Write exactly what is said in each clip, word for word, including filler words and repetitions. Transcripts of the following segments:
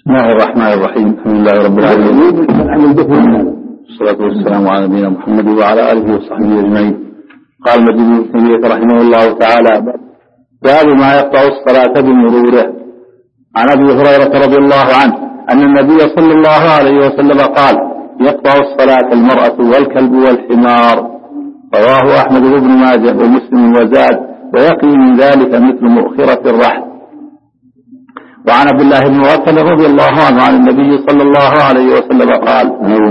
بسم الله الرحمن الرحيم. الحمد لله رب العالمين، والصلاة والسلام على نبينا محمد وعلى آله وصحبه أجمعين. قال المجد بن تيمية رحمه الله تعالى: باب ما يقطع الصلاة بمروره. عن أبي هريرة رضي الله عنه أن النبي صلى الله عليه وسلم قال: يقطع الصلاة المرأة والكلب والحمار. رواه أحمد بن ماجه ومسلم وزاد: ويقي من ذلك مثل مؤخرة الرحل. وعن عبد الله بن مغفل رضي الله عنه عن النبي صلى الله عليه وسلم قال: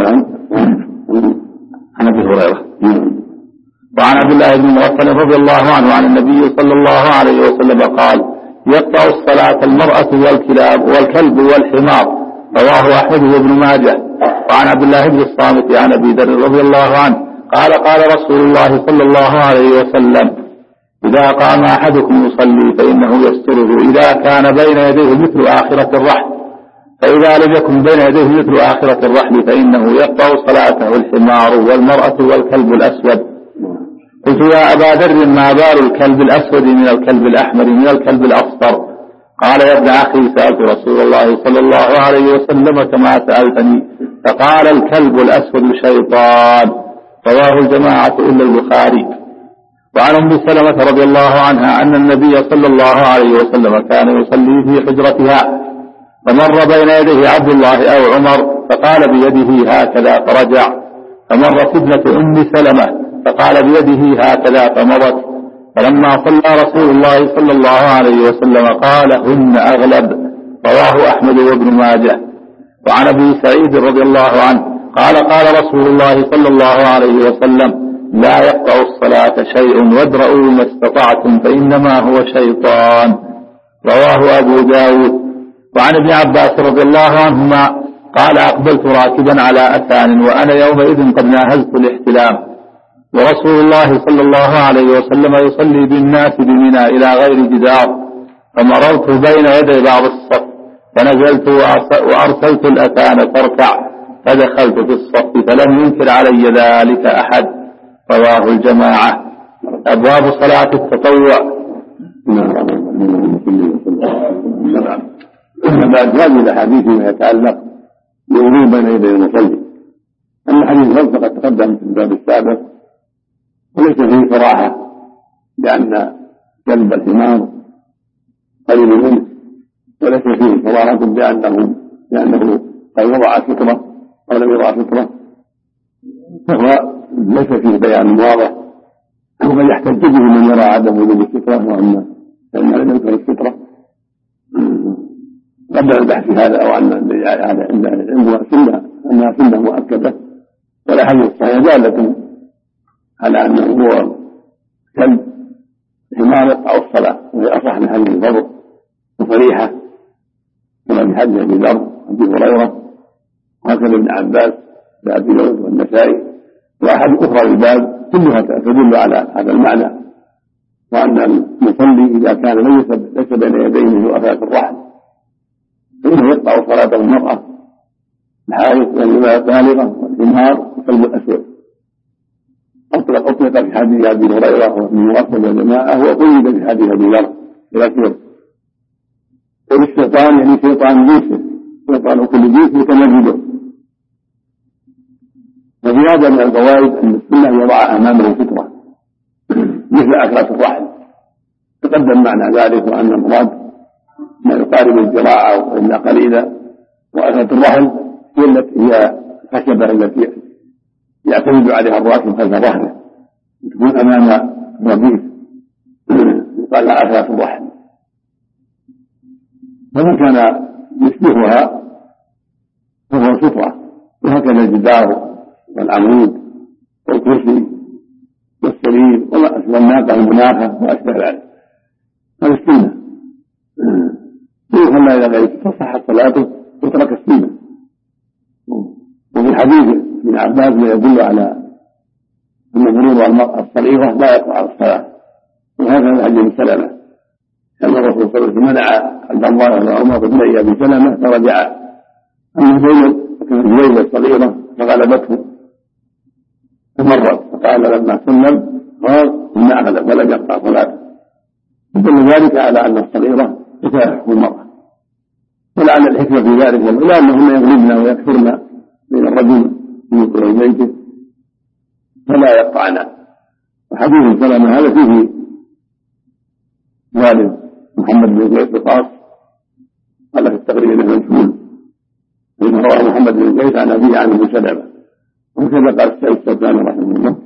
عن أبي هريرة وعن عبد الله بن مغفل رضي الله عنه عن النبي صلى الله عليه وسلم قال: يقطع الصلاة المرأة والكلاب والكلب والحمار. رواه أحمد بن ماجه. وعن عبد الله بن الصامت عن أبي ذر رضي الله عنه قال: قال رسول الله صلى الله عليه وسلم: إذا قام أحدكم يصلي فإنه يستره إذا كان بين يديه مثل آخرة الرحل، فإذا لم يكن بين يديه مثل آخرة الرحل فإنه يقطع صلاته الحمار والمرأة والكلب الأسود. قلت: يا أبا ذر، ما بال الكلب الأسود من الكلب الأحمر من الكلب الأصفر؟ قال: يا ابن أخي، سألت رسول الله صلى الله عليه وسلم كما سألتني، فقال: الكلب الأسود شيطان. رواه الجماعة إلا البخاري. وعن أم سلمة رضي الله عنها أن النبي صلى الله عليه وسلم كان يصلي في حجرتها، فمر بين يديه عبد الله أو عمر فقال بيده هكذا فرجع، فمرت ابنة أم سلمة فقال بيده هكذا فمضت، فلما صلى رسول الله صلى الله عليه وسلم قال: هن أغلب. رواه أحمد وابن ماجه. وعن أبي سعيد رضي الله عنه قال: قال رسول الله صلى الله عليه وسلم: لا يقطع الصلاة شيء وادرؤوا ما استطعتم فإنما هو شيطان. رواه أبو داود. وعن ابن عباس رضي الله عنهما قال: أقبلت راكبا على أتان وأنا يومئذ قد ناهزت الاحتلام، ورسول الله صلى الله عليه وسلم يصلي بالناس بمنى إلى غير جدار، فمررت بين يدي بعض الصف فنزلت وأرسلت الأتان تركع، فدخلت في الصف فلم ينكر علي ذلك أحد. رواه الجماعة. أبواب صلاة التطوع. بعد هذه الأحاديث ما يتعلق بوضوء بين يدي المصلي. أما حديث الفرد فقد تقدم في الباب السابق، وليس فيه صراحة لأن كلب الحمار قريب منه، وليس فيه صراحة بأنه لأنه قد وضع سترة أو لم يضع سترة، فهو ليس فيه بيان واضح، وقد يحتج به من يرى عدم وجود السترة وأما فإن لم يذكر السترة. قبل البحث هذا أو أن هذا عندها سنة أنها سنة مؤكدة، والأحاديث الصحيحة دالة على أنه هو كلب حمار يقطع الصلاة، وهي أصح من حديث الفضل وصريحة كما في حديث أبي ذر وأبي هريرة وهكذا ابن عباس وأبي داود والنسائي وأحد أخرى الباب كلها تدل على هذا المعنى، وأن المصلي إذا كان ليس بين يديه مثل آخرة الرحل فإنه يقطع صلاة المرأة الحائض والبالغة والحمار والكلب الأسود. أطلق أطلق في حديث أبي هريرة وابن مغفل وجماعة، وقيد في حديث أبي ذر ولكن والشيطان يعني شيطان جيسه، شيطان كل جيس متمجده. وفي هذا من الفوائد أن السنة يضع أمامه سترة مثل أكلة الرحل، تقدم معنى ذلك وأن المراد ما يقارب الذراع وإلا قليلا، وأكلة الرحل هي التي هي الخشبة التي يعتمد عليها الراكب خلف ظهره تكون أمام الرصيف، يقال لها أكلة الرحل. فمن كان يشبهها فهو سترة، وهكذا الجدار والعمود والكرسي والسرير والناقة المناخة وأشبه ذلك. هذا السنة يخلى إلى غيره تصح صلاته وترك السنة. وفي حديث ابن عباس ما يدل على أن مرور المرأة الصغيرة لا يقطع الصلاة، وهذا حديث ابن سلمة كان الرسول صلى الله عليه وسلم منع عبد الله وعمر بن أبي سلمة فرجع. أما زينب كانت زوجة صغيرة فغلبته فمرت، فقال لما سلم قال: إن أغلب ولم يقطع صلاته. يدل ذلك على أن الصغيرة تسامح المرأة ولعل الحكمة في ذلك والأولى أنهن يغلبن ويكثرن بين الرجل من بيته فلا يقطعن. وحديث سلمة هذا فيه والد محمد بن زيد القاص قال في التقرير انه مجهول، فإنه رواه محمد بن زيد عن أبيه عن ابن سلمة، وكذا قال السيد السباني رحمه الله.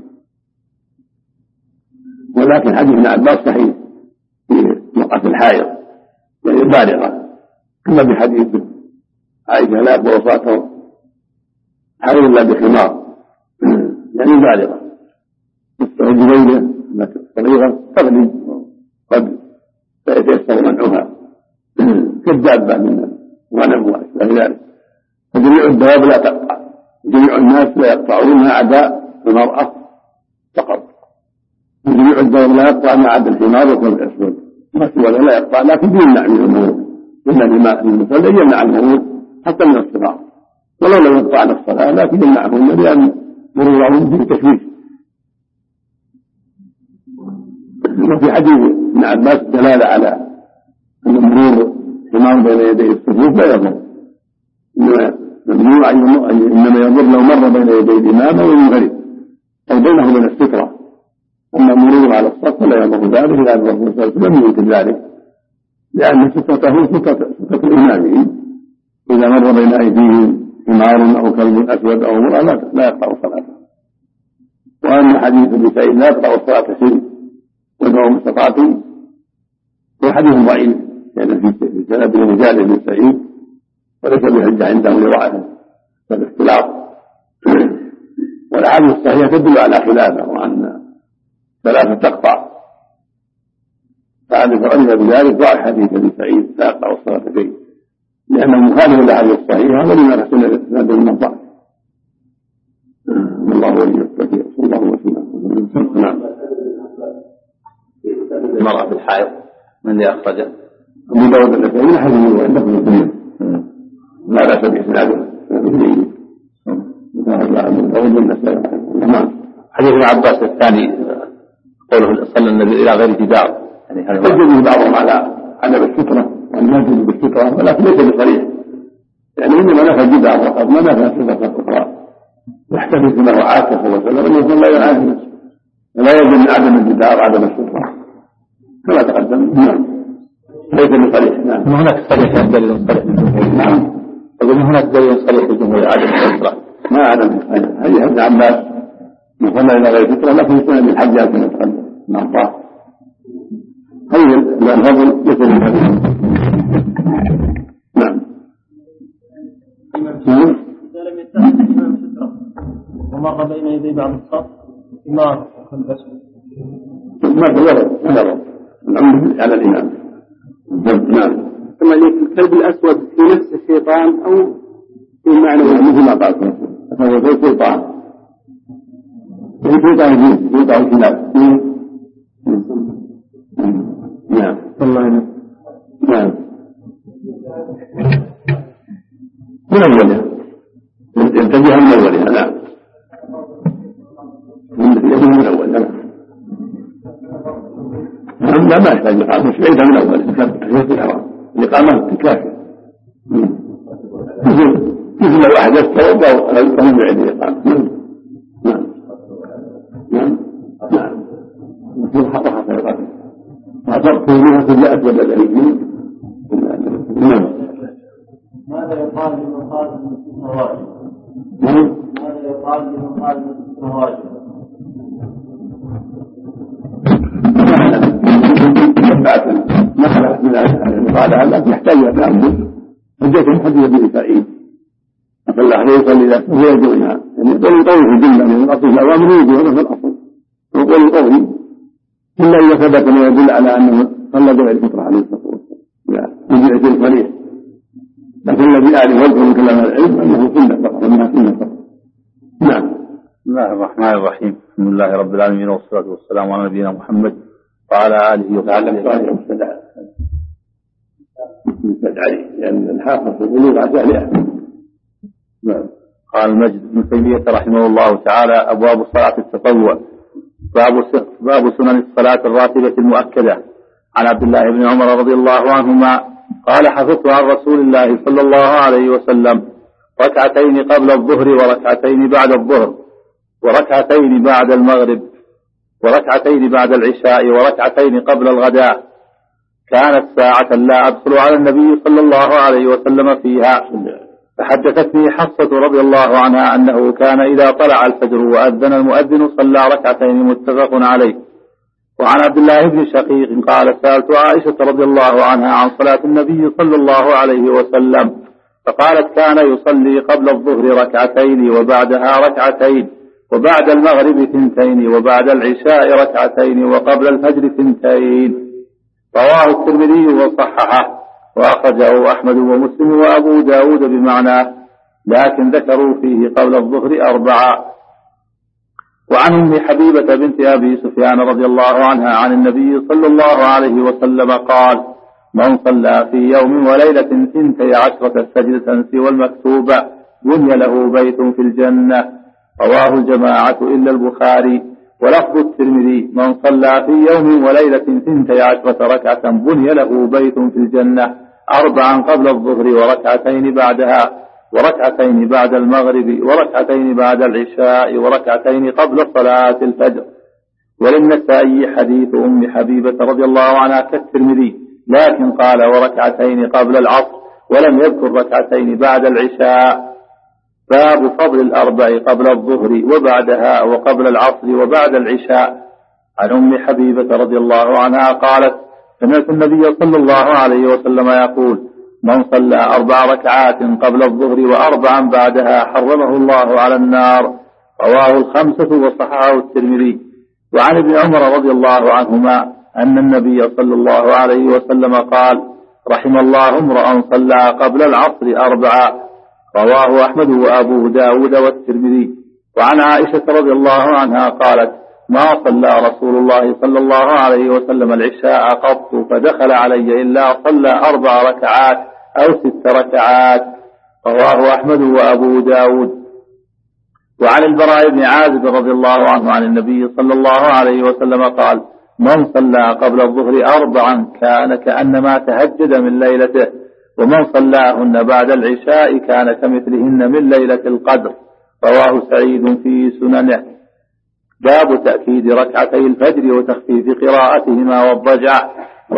ولكن حديث ابن عباس صحيح في مرأة الحائض يعني بالغة، كما بحديث عائشة لا بوصاته حائض إلا بخمار يعني بالغة تستعد ليلة صغيرة تغلب قد يتيسر منعها كالدابة من غنم وأشبه ذلك. فجميع الدواب لا تقطع، جميع الناس لا يقطعونها عداء المرأة فقط، جميع الدواب لا يقطع ما عدا الحمار والكلب الأسود ولا لا يقطع، لكن يمنع من المرور، إلا المصلي يمنع المرور حتى من الصغار ولو لم يقطعن الصلاة، لكن يمنعهن لأن مرورهم فيه تشويش. وفي حديث ابن عباس دلالة على أن مرور حمار بين يدي الصفوف لا يضر، ممنوع إنما يضر لو مر بين يدي الإمام أو المنفرد أو بينه وبين السترة، أما مرور على الصف لا يضر ذلك، لأن الرسول صلى الله عليه وسلم لم ينكر ذلك، لأن سترته سترة إمامه، إذا مر بين أيديهم حمار أو كلب أسود أو مرأة لا يقطع صلاته. وأما حديث ابن سعيد لا يقطع الصلاة شيء ودعوا مستطاعتم هو حديث ضعيف، لأن يعني في سند رجال ابن سعيد وليس بحجة عندهم لضعفه فالاختلاط. والأحاديث الصحيحة تدل على خلافه وأن ثلاثة تقطع، فعلم علم بذلك ضاع حديث ابن سعيد لا يقطع الصلاة شيء، لأنه مخالف للأحاديث الصحيحة ولما نحسن الإسناد من الضعف. الله ولي التوفيق صلى الله وسلم. نعم. المرأة في الحائض من اللي أخرجه؟ أبو داود النسائي حديث عندكم الكبير لا بأس بإسناده مثل أبو داود النسائي. نعم. حديث ابن عباس الثاني قوله صلى النبي إلى غير جدار، يعني هذا يجب بعضهم على عدم السترة وأن يجب بالسترة، ولكن ليس بصريح، يعني إنما نفى الجدار فقط ما نفى السترة أخرى، يحتفظ له عاكس صلى الله عليه وسلم أن يكون لا يعاكس، لا يجب من عدم الجدار عدم السترة كما تقدم. نعم ليس بصريح. نعم هناك صريح دليل صريح. نعم أقول هناك دليل صريح للجمهور عدم السترة، ما عدم السترة. هذه ابن عباس يصلى إلى غير سترة، لكن يصلى بالحجاج كما تقدم. نعم طاف هذه الفضل ليس بالحجاج. نعم إذا لم يتخذ الإمام سترة ومر بين يدي بعض الصف حمار وكلب أسود ما تضرر تضرر الأمر على الإمام. نعم. ثم الكلب الأسود في نفس الشيطان أو في معنى مثل ما قال فهو في الشيطان، في الشيطان في شيطان الكلاب. نعم الله نعم من أولها ينتبه من أولها. نعم من أولها. نعم لا ما يحتاج إقامة، مش بعيدة من أولها، تحية الحرام الإقامة كافية، مثل مثل لو أحدث توضأ فهم بعيد الإقامة. نعم نعم نعم مثل حرها فيقاتل فأعتقد منها كل أسود الأيدين. نعم ماذا يقال لمن قال من ستة واجب؟ ماذا يقال لمن قال من ستة واجب؟ ما خلقت من قال هذا يحتاج إلى تأمل، حجة حديث ابن سعيد فالله عليه يصلي إلى هو يدعونها، يعني يقول القول في الجملة من الأصل الأوامر يجوز في الأصل، ويقول القول إلا إذا ثبت ما يدل على أنه صلى بغير الفطرة عليه الصلاة والسلام يجب في صريح، لكن الذي أعلم وجهه من كلام العلم أنه سنة فقط أنها سنة فقط. نعم. بسم الله الرحمن الرحيم، الحمد لله رب العالمين والصلاة والسلام على نبينا محمد وعلى آله وصحبه وسلم. عليه لأن الحافظ في البلوغ عسى. نعم. قال المجد بن تيمية رحمه الله تعالى: أبواب صلاة التطوع. باب سنن الصلاة الراتبة المؤكدة. عن عبد الله بن عمر رضي الله عنهما قال حفظت عن رسول الله صلى الله عليه وسلم ركعتين قبل الظهر وركعتين بعد الظهر وركعتين بعد المغرب وركعتين بعد العشاء وركعتين قبل الغداء كانت ساعة لا أدخل على النبي صلى الله عليه وسلم فيها. فحدثتني حفصة رضي الله عنها أنه كان إذا طلع الفجر وأذن المؤذن صلى ركعتين متفق عليه. وعن عبد الله بن شقيق قال سألت عائشة رضي الله عنها عن صلاة النبي صلى الله عليه وسلم فقالت كان يصلي قبل الظهر ركعتين وبعدها ركعتين وبعد المغرب ثنتين وبعد العشاء ركعتين وقبل الفجر ثنتين. رواه الترمذي وصححه وأخرجه أحمد ومسلم وأبو داود بمعناه لكن ذكروا فيه قبل الظهر أربعة. وعن أم حبيبة بنت أبي سفيان رضي الله عنها عن النبي صلى الله عليه وسلم قال من صلى في يوم وليلة ثنتي عشرة سجدة سوى المكتوبة بني له بيت في الجنة. رواه الجماعة إلا البخاري. ولفظ الترمذي من صلى في يوم وليلة ثنتي عشرة ركعة بني له بيت في الجنة أربعا قبل الظهر وركعتين بعدها وركعتين بعد المغرب وركعتين بعد العشاء وركعتين قبل صلاة الفجر. وللنسائي حديث أم حبيبة رضي الله عنها كالترمذي لكن قال وركعتين قبل العصر ولم يذكر ركعتين بعد العشاء. باب فضل الأربع قبل الظهر وبعدها وقبل العصر وبعد العشاء. عن أم حبيبة رضي الله عنها قالت سمعت النبي صلى الله عليه وسلم يقول من صلى أربع ركعات قبل الظهر وأربعا بعدها حرمه الله على النار. رواه الخمسة وصححه الترمذي. وعن ابن عمر رضي الله عنهما أن النبي صلى الله عليه وسلم قال رحم الله امرأ صلى قبل العصر أربعا. رواه أحمد وأبو داود والترمذي. وعن عائشة رضي الله عنها قالت ما صلى رسول الله صلى الله عليه وسلم العشاء قط فدخل علي إلا صلى أربع ركعات أو ست ركعات. رواه أحمد وأبو داود. وعن البراء بن عازب رضي الله عنه عن النبي صلى الله عليه وسلم قال من صلى قبل الظهر أربعا كان كأنما تهجد من ليلته ومن صلاهن بعد العشاء كان كمثلهن من ليلة القدر. رواه سعيد في سننه. باب تأكيد ركعتي الفجر وتخفيف قراءتهما والضجع.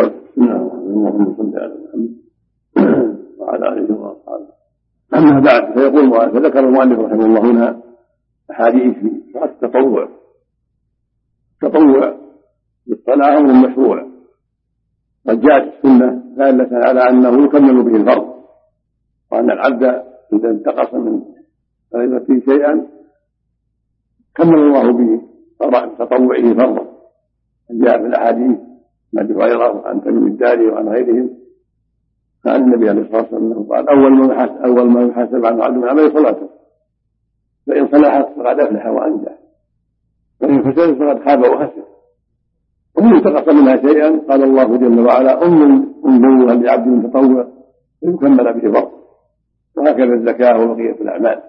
وعلى آله وأصحابه. أما بعد فيقول فذكر المؤلف رحمه الله هنا أحاديث في التطوع. التطوع بالصلاة أمر مشروع قد جاءت السنة دالة على أنه يكمل به الفرض وأن العبد إذا انتقص من فريضته شيئا كمل الله به تطوعه فرضا. جاء في الأحاديث عن أبي هريرة وعن تميم الداري وعن غيرهم عن النبي عليه الصلاة والسلام قال أول ما يحاسب أول ما يحاسب عن عبد من عمله صلاته فإن صلحت فقد أفلح وأنجح وإن فسدت فقد خاب وخسر. ومن انتقص منها شيئا قال الله جل وعلا انظروا هل لعبد من تطوع فيكمل به فرض. وهكذا الزكاة وبقية الأعمال.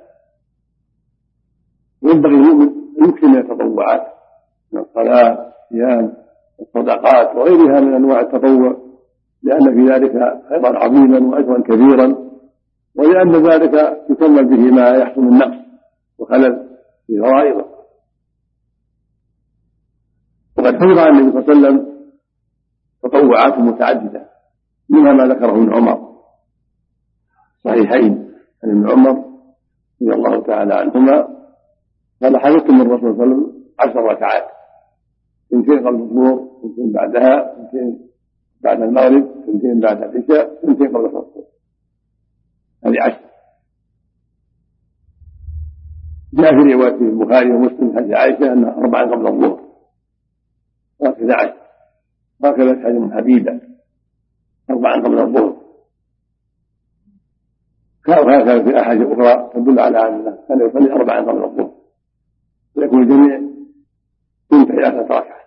وينبغي المؤمن أن يكثر من التطوعات من الصلاة والصيام والصدقات وغيرها من أنواع التطوع لأن في ذلك خيرا عظيما وأجرا كبيرا ولأن ذلك يكمل به ما يحصل من نقص وخلل في فرائضه. وقد حفظ عن النبي صلى الله عليه وسلم تطوعات متعددة منها ما ذكره ابن عمر صحيحين عن ابن عمر رضي الله تعالى عنهما قال حدثت من الرسول صلى الله عليه وسلم عشر ركعات اثنتين قبل الظهر اثنتين بعدها اثنتين بعد المغرب اثنتين بعد العشاء اثنتين قبل الصبح. هذه عشر. جاء في رواية البخاري ومسلم حديث عائشة أنها أربعا قبل الظهر وهكذا عشر. وهكذا حديث حبيبة أربعا قبل الظهر. وهكذا في أحاديث أخرى تدل على أنه كان يصلي أربعا قبل الظهر ويكون الجميع ثنتي عشرة ركعة.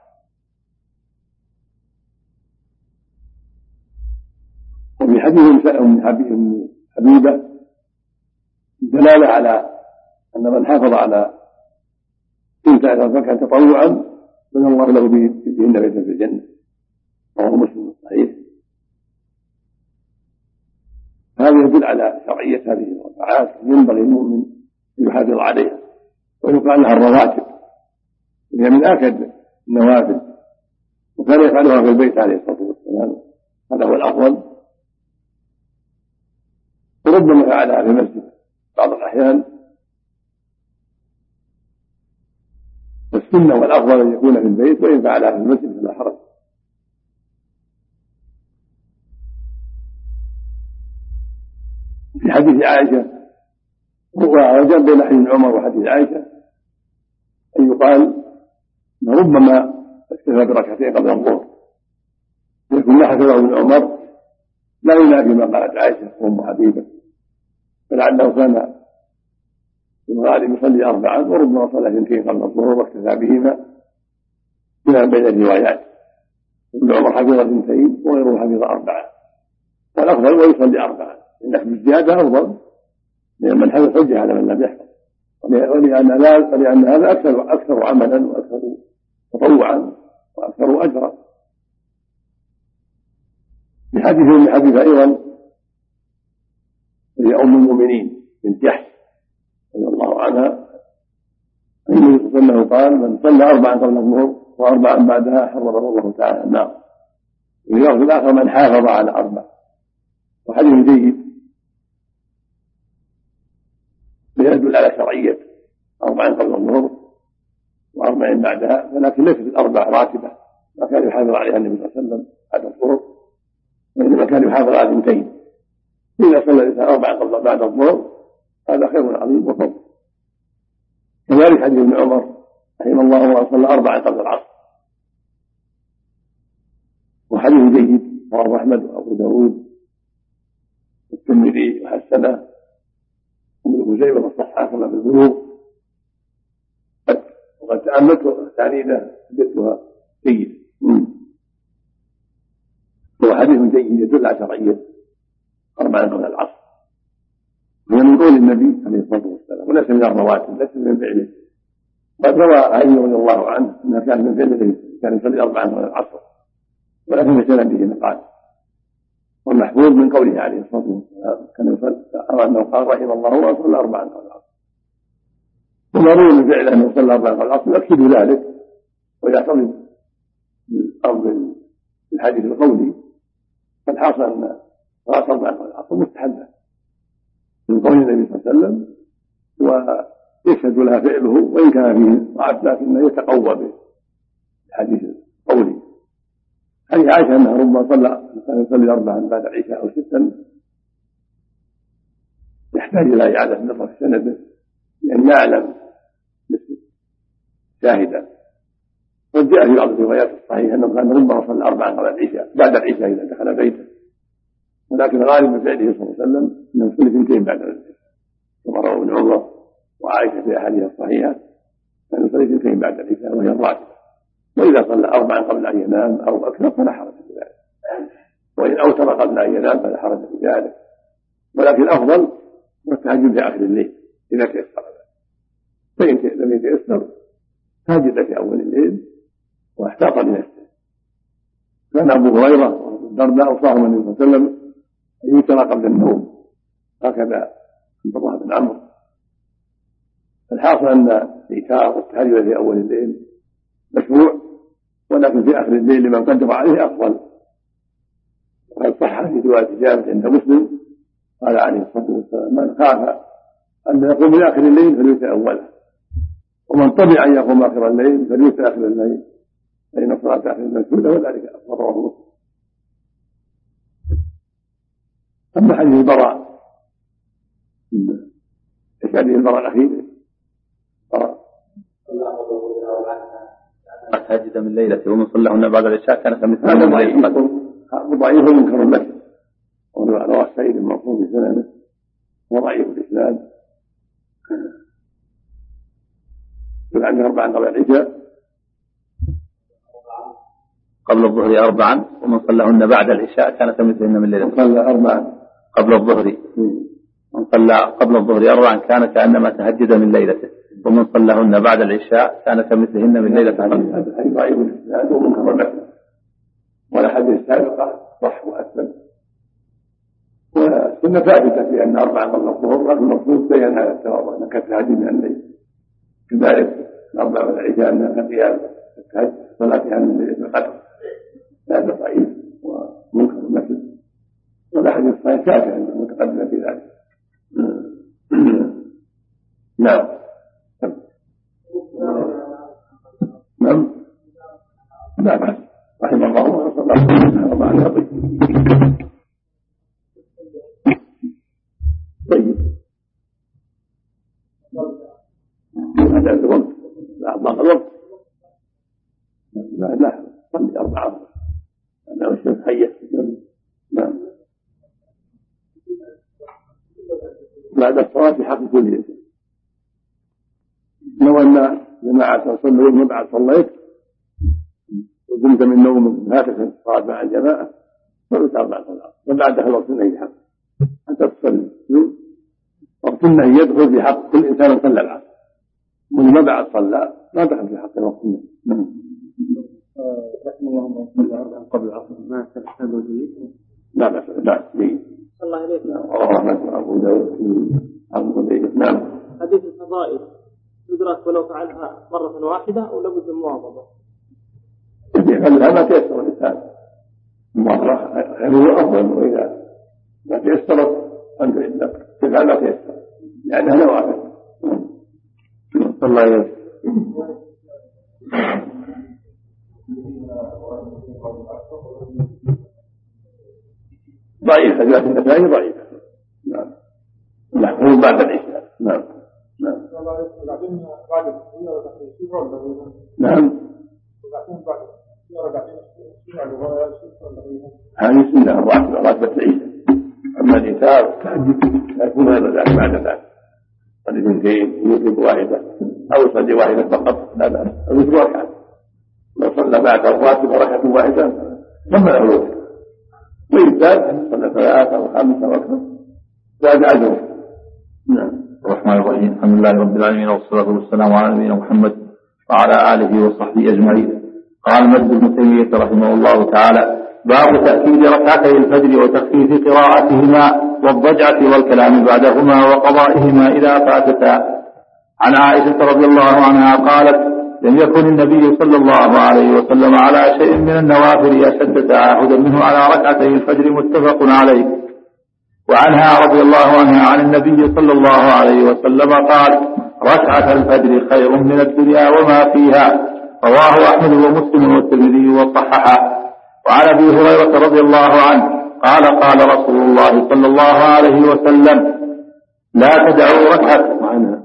وفي حديث أم حبيبة دلالة على أن من حافظ على ثنتي عشرة ركعة تطوعا بنى الله له بهن بيتا في الجنة. رواه مسلم صحيح. وهذا يدل على شرعية هذه الركعات، ينبغي المؤمن أن يحافظ عليها، ويقال لها الرواتب، وهي من آكد النوافل، وكان يفعلها في البيت عليه الصلاة والسلام، هذا هو الأفضل. وربما فعلها في المسجد بعض الأحيان، والسنة والأفضل أن يكون في البيت، وإن فعلها في المسجد فلا حرج. في حديث عائشة وجاء بين حديث عمر وحديث عائشة أن يقال ربما اكتفى بركعتين قبل الظهر، يكون ما حفظه ابن عمر لا ينافي ما قالت عائشة وأم حبيبة، فلعله كان في الغالب يصلي أربعا، وربما صلى اثنتين قبل الظهر واكتفى بهما فيما بين الروايات. ابن عمر حفظ اثنتين وغيره حفظ أربعة، والأفضل ويصلي أربعا، إنك بالزيادة أفضل، لأن من حفظ حجة على من لم يحفظ، ولأن, ولأن هذا أكثر, أكثر عملا وأكثر تطوعا وأكثر أجرا. في حديث ابن حبيبة أيضا هي أم المؤمنين بنت يحيى رضي الله عنها، النبي صلى الله عليه وسلم قال: من صلى أربعا قبل الظهر وأربعا بعدها حرمه الله تعالى النار. وفي لفظ الآخر: من حافظ على أربع. وحديث جيد يدل على شرعية أربعا قبل الظهر وأربعين بعدها، ولكن ليست الأربع راتبة، ما كان يحافظ عليها النبي صلى الله عليه وسلم بعد الظهر، وإنما كان يحافظ على اثنتين. إذا صلى الإنسان أربعا قبل بعد الظهر هذا خير عظيم وفضل. كذلك حديث ابن عمر رحمه الله من صلى أربعا قبل العصر. وحديث جيد رواه أحمد وأبو داود والترمذي وحسنه وابن خزيمة والصحاح كما في البلوغ، وقد تأملت تعنيده جدتها جيد. هو حديث جيد يدل على شرعية أربعا قبل العصر، وهي من قول النبي عليه الصلاة والسلام، وليس من الرواتب، ليس من فعله. قد روى علي رضي الله عنه أنها كان من فعله كان يصلي أربعا قبل العصر، ولكن في سنده نقال، والمحفوظ من قوله عليه الصلاة والسلام كان يصلي أنه قال: رحم الله من صلى أربعا قبل العصر. ومروي من فعله أنه صلى أربعا قبل العصر يؤكد ذلك ويعترض بالأرض الحديث القولي. فالحاصل أن صلاة أربعا قبل العصر مستحبة من قول النبي صلى الله عليه وسلم، ويشهد لها فعله وإن كان فيه ضعف، لكنه يتقوى بالحديث القولي. حديث عائشة أنها ربما صلى كان يصلي أربعا بعد العشاء أو ستا، يحتاج إلى إعادة نظر في سنده لأن يعلم شاهدا. قد جاء في بعض الروايات الصحيحة أنه كان ربما صلى أربعا قبل العشاء بعد العشاء إذا دخل بيته، ولكن غالب من فعله صلى الله عليه وسلم أنه يصلي اثنتين بعد العشاء، كما روى ابن عمر وعائشة في أحاديث الصحيحة أن يصلي اثنتين بعد العشاء وهي الراتبة. وإذا صلى أربعا قبل أن ينام أو أكثر فلا حرج في ذلك، وإن أوتر قبل أن ينام فلا حرج في ذلك، ولكن الأفضل والتهجد في آخر الليل إذا تيسر ذلك. فإن لم يتيسر تهجد في أول الليل واحتاط لنفسه. كان أبو هريرة وأبو الدرداء أوصاهم النبي صلى الله عليه وسلم أن يوتر قبل النوم، هكذا عبد الله بن عمرو. الحاصل أن الإيتار والتهجد في أول الليل مشروع، ولكن في آخر الليل لمن قدر عليه أفضل. وقد صح في رواية جابر عند مسلم قال عليه الصلاة والسلام: من خاف أن يقوم في آخر الليل فليوتر أوله، ومن طبع أن يقوم آخر الليل فليوتر آخر الليل، فإن صلاة آخر الليل مسجودة، وذلك أفضل. رواه مسلم. أما حديث البراء إيش حديث البراء الأخير؟ تهجد من ليلته ومن صلىهن بعد العشاء كان كمثل هذا ضعيف ضعيف منكر له، ورواه سعيد المنصور في سننه وضعيف الإسناد. عندنا أربعا قبل العشاء قبل الظهر أربعا ومن صلىهن بعد العشاء كان كمثلهن من ليلته. صلى أربعا قبل الظهر، من صلى قبل الظهر أربعا كان كأنما تهجد من ليلته، ومن صلىهن بعد العشاء كان كمثلهن من ليلة. هذا أي ضعيف الإسناد ومنكر له، ولا حديث سابقة صح وأسلم. والسنة ثابتة في أن أربعة قبل الظهر، لكن المفروض بين هذا التواضع أنك تهدي من الليل، كذلك الأربع والعشاء أنها قيام التهجد صلاتها من ليلة القدر، هذا ضعيف ومنكر المسجد، والأحاديث الصحيحة كافية متقدمة في ذلك. نعم نعم لا بأس رحمه الله وصلى الله عليه وسلم. طيب هذا الوقت لا أطلق الوقت لا لا صلي أربعة هذا الشيء حية. نعم بعد الصلاة في حق كل إنسان، لو أن جماعة صلوا وما بعد صليت وقمت من نوم هكذا الصلاة مع الجماعة صلت أربع صلوات وبعدها الوقت النهي حق حتى تصلي. وقت النهي يدخل في حق كل إنسان صلى العصر، وما بعد صلى ما دخل في حق الوقت النهي. رحمه الله من صلى أربعا قبل العصر ما تحسبه جيد؟ لا بأس لا جيد. الله عليك. الله أبو داود أبو داود. نعم. حديث الفضائل يدرك ولو فعلها مرة واحدة أو لابد من مواظبة؟ يفعلها ما تيسر الإنسان مرة خيره أفضل، وإذا ما تيسرت أنت تفعل ما تيسر يعني أنا واحد. الله عليه. ضعيف حديث النسائي ضعيف. نعم محفوظ بعد العشاء. نعم نعم نعم هذه سنة راتبة العشاء. أما الإنكار يكون هذا ذلك بعد ذلك قد اثنتين يوتر واحدة أو يصلي واحدة فقط لا بأس، أو يوتر ركعة لو صلى بعد الراتب ركعة واحدة ثم له الوتر، وإن زاد صلى ثلاثة أو خمسة وأكثر زاد أجره. نعم. الرحمن الرحيم. الحمد لله رب العالمين والصلاة والسلام على نبينا محمد وعلى آله وصحبه أجمعين. قال المجد ابن تيمية رحمه الله تعالى: باب تأكيد ركعتي الفجر وتخفيف قراءتهما والضجعة والكلام بعدهما وقضائهما إذا فاتتا. عن عائشة رضي الله عنها قالت: لم يكن النبي صلى الله عليه وسلم على شيء من النوافل أشد تعاهدا منه على ركعتي الفجر، متفق عليه. وعنها رضي الله عنها عن النبي صلى الله عليه وسلم قال: ركعة الفجر خير من الدنيا وما فيها، رواه أحمد ومسلم والترمذي وصححه. وعن أبي هريرة رضي الله عنه قال: قال رسول الله صلى الله عليه وسلم: لا تدعوا ركعة.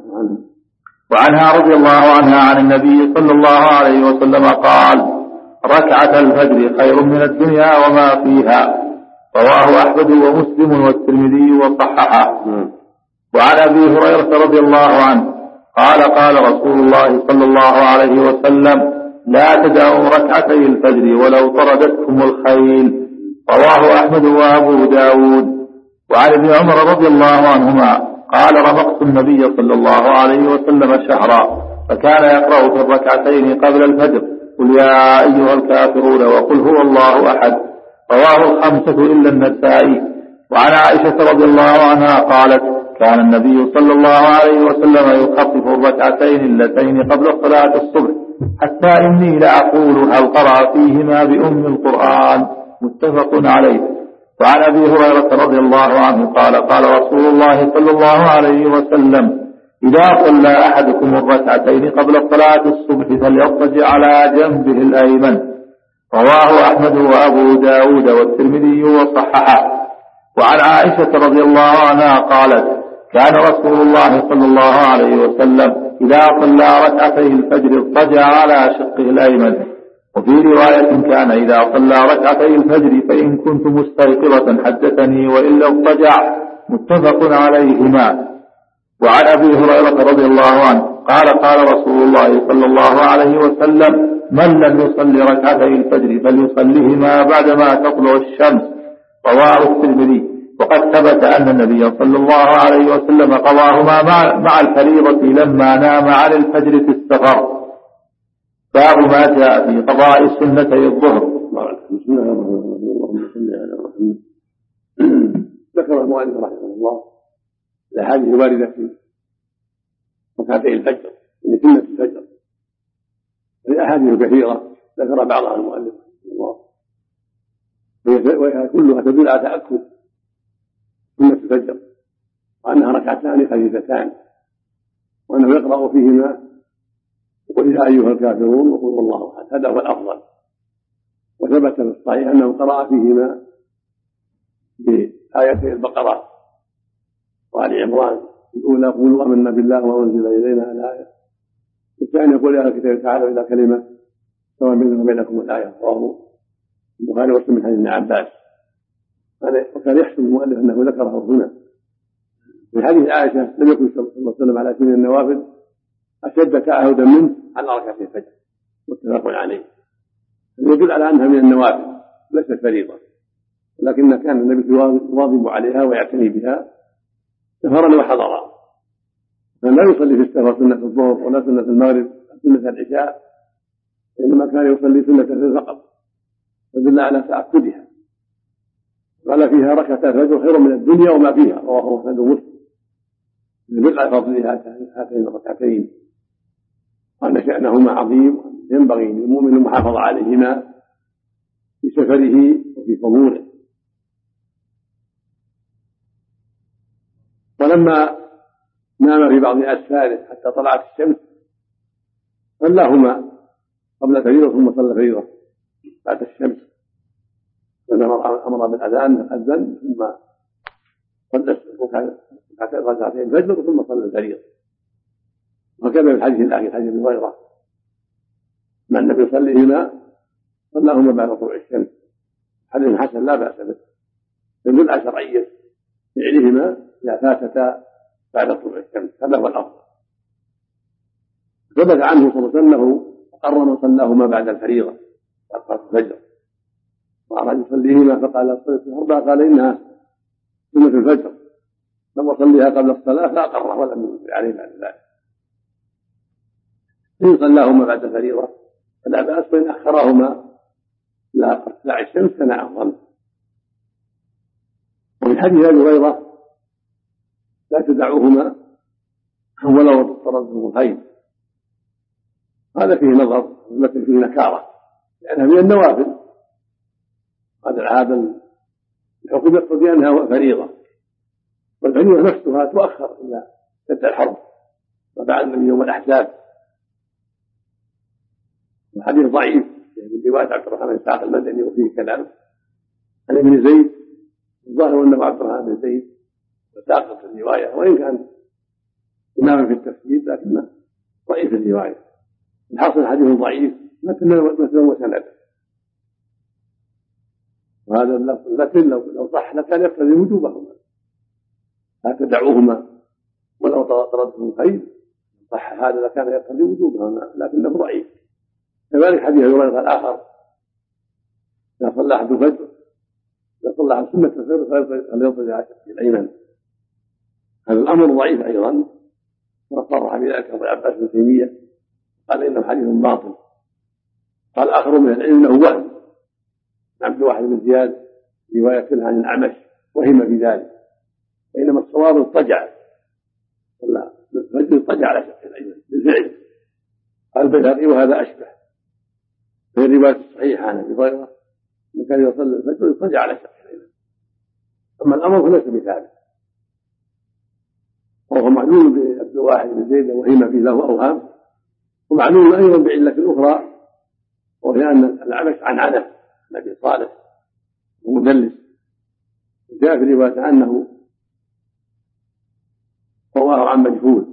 وعنها رضي الله عنها عن النبي صلى الله عليه وسلم قال: ركعة الفجر خير من الدنيا وما فيها، رواه أحمد ومسلم والترمذي وصححه. وعن أبي هريرة رضي الله عنه قال: قال رسول الله صلى الله عليه وسلم: لا تدعوا ركعتي الفجر ولو طردتكم الخيل، رواه أحمد وأبو داود. وعن ابن عمر رضي الله عنهما قال: رمقت النبي صلى الله عليه وسلم شهرا، فكان يقرأ في الركعتين قبل الفجر: قل يا أيها الكافرون وقل هو الله أحد، رواه الخمسة إلا النسائي. وعن عائشة رضي الله عنها قالت: كان النبي صلى الله عليه وسلم يخفف الركعتين اللتين قبل صلاة الصبح، حتى إني لأقول هل قرأ فيهما بأم القرآن، متفق عليه. وعن أبي هريرة رضي الله عنه قال: قال رسول الله صلى الله عليه وسلم: إذا صلى أحدكم الركعتين قبل صلاة الصبح فليضطجع على جنبه الأيمن، رواه أحمد وأبو داود والترمذي وصححه. وعن عائشة رضي الله عنها قالت: كان رسول الله صلى الله عليه وسلم إذا صلى ركعتي الفجر اضطجع على شقه الأيمن. وفي رواية: كان إذا صلى ركعتي الفجر فإن كنت مستيقظة حدثني وإلا اضطجع، متفق عليهما. وعن أبي هريرة رضي الله عنه قال: قال رسول الله صلى الله عليه وسلم: من لم يصلي ركعتي الفجر فليصليهما بعدما تطلع الشمس، رواه الترمذي. وقد ثبت أن النبي صلى الله عليه وسلم قضاهما مع الفريضة لما نام عن الفجر في السفر. باب ما جاء في قضاء سنتي الظهر. بسم الله الرحمن الرحيم. اللهم صل على محمد. ذكر المؤلف رحمه الله الأحاديث الواردة في ركعتي الفجر من سنة الفجر، الأحاديث كثيرة ذكر بعضها المؤلف رحمه الله، وهي كلها تدل على تأكد سنة الفجر وأنها ركعتان خفيفتان، وأنه يقرأ فيهما قل يا أيها الكافرون وقل الله أحد، هذا هو الأفضل. وثبت في الصحيح أنه قرأ فيهما بآيتي البقرة وآل عمران، الأولى قولوا آمنا بالله وأنزل إلينا الآية، الثانية يقول يا الكتاب تعالوا إلى كلمة سواء بيننا وبينكم الآية، رواه البخاري ومسلم من حديث ابن عباس. وكان يحسن المؤلف أنه ذكره هنا. في حديث عائشة لم يكن صلى الله عليه وسلم على سبيل النوافل أشد تعهدا منه على ركعتي الفجر، متفق عليه، يدل على أنها من النوافل ليست فريضة، لكن كان النبي يواظب عليها ويعتني بها سفرا وحضرا، فلا يصلي في السفر سنة الظهر ولا سنة المغرب سنة العشاء، إنما كان يصلي سنة الفجر فقط، فدل على تأكدها. قال فيها ركعتا الفجر خير من الدنيا وما فيها، رواه أحمد ومسلم، يدل على فضل هاتين الركعتين وأن شأنهما عظيم، ينبغي للمؤمن المحافظة عليهما في سفره وفي حضوره. ولما نام في بعض أسفاره حتى طلعت الشمس صلاهما قبل فريضة ثم صلى فريضة بعد الشمس، أمر بالأذان أذن ثم صلى ركعتين الفجر ثم صلى الفريضة. وكذا في الحديث الآخر حديث ابي هريرة ما النبي يصليهما صلاهما بعد طلوع الشمس، حديث حسن لا بأس به، يدل على شرعية فعلهما إذا فاتتا بعد طلوع الشمس، هذا هو الأفضل. ثبت عنه صلى الله عليه وسلم أنه قرر صلاهما بعد الفريضة بعد الفجر، وأراد يصليهما فقال صليت الأربعة، قال إنها سنة الفجر لما صليها قبل الصلاة فأقره ولم ينكر عليه بعد ذلك. إن صلاهما بعد الفريضة فلا بأس، وإن أخرهما لا ارتفاع الشمس كان أفضل. ومن حديث أبي هريرة لا تدعوهما ولو اضطررتم الخير، هذا فيه نظر مثل فيه نكارة لأنها من النوافل، هذا هذا الحكم يقتضي أنها فريضة، والفريضة نفسها تؤخر إلى شد الحرب وبعد من يوم الأحزاب. الحديث ضعيف من رواية عبد الرحمن بن سعد المدني وفيه كلام عن ابن زيد، الظاهر أنه عبد الرحمن بن زيد وساقط الرواية، وإن كان إماما في التفسير لكنه ضعيف الرواية. الحاصل حديث ضعيف لكنه مثلا وسند، وهذا اللفظ لكن لو صح لكان يقتضي وجوبهما، لا تدعوهما ولو طردتم الخير، صح هذا لكان يقتضي وجوبهما لكنه ضعيف. كذلك حديث ابي هريره الاخر اذا صلى احد الفجر اذا صلى احد سنه الفجر فليضطجع على شقه الايمن، هذا الامر ضعيف ايضا، وصرح بذلك ابو العباس بن تيميه قال انه حديث باطل. قال اخر من العلم انه وهم عبد الواحد بن زياد روايه عن الاعمش وهم في ذلك، بينما الصواب اضطجع صلى الفجر اضطجع على شقه الايمن بالفعل. قال البيهقي وهذا اشبه في الرواية الصحيحة عن أبي هريرة أنه كان يصلي الفجر ويضطجع على شقه الأيمن، أما الأمر فليس بثابت، وهو معلوم بعبد الواحد بن زيد وهم فيه له أوهام، ومعلوم أيضا بعلة أخرى وهي أن الأعمش عن عنه النبي صالح ومدلس، جاء في رواية أنه رواه عن مجهول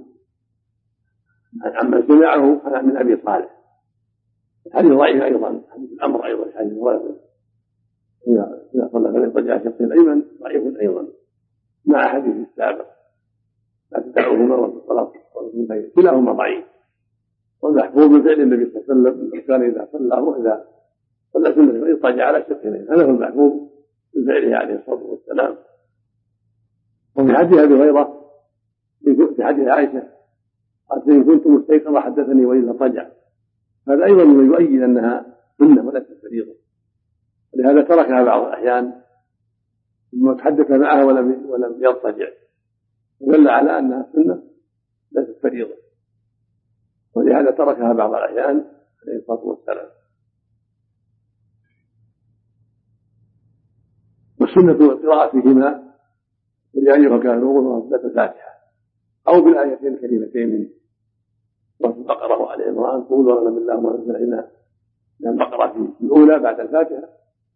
عمن سمعه من أبي صالح. الحديث ضعيف أيضا، حديث الأمر أيضا حديث ضعيف، إذا صلى فليضطجع على شقه الأيمن ضعيف أيضا مع حديث السابق لا تدعوهما والصلاة والخير، كلاهما ضعيف. والمحفوظ من فعل النبي صلى الله عليه وسلم كان إذا صلى وإذا صلى سنة فليضطجع على شقه الأيمن، هذا هو المحفوظ من فعله عليه الصلاة والسلام. وفي حديث أبي هريرة في حديث عائشة قالت إن كنت مستيقظا حدثني وإلا اضطجع، هذا أيضا يؤيد أنها سنة وليست فريضة، ولهذا تركها بعض الأحيان ثم تحدث معه ولم ولم يضطجع، دل على أنها سنة ليست فريضة، ولهذا تركها بعض الأحيان عليه الصلاة والسلام. والسنة القراءة فيهما يا أيها الكافرون سورة الفاتحة أو بالآيتين الكريمتين من سورة البقرة وآل عمران، قولوا آمنا بالله وما أنزل إلينا من البقرة في الأولى بعد الفاتحة،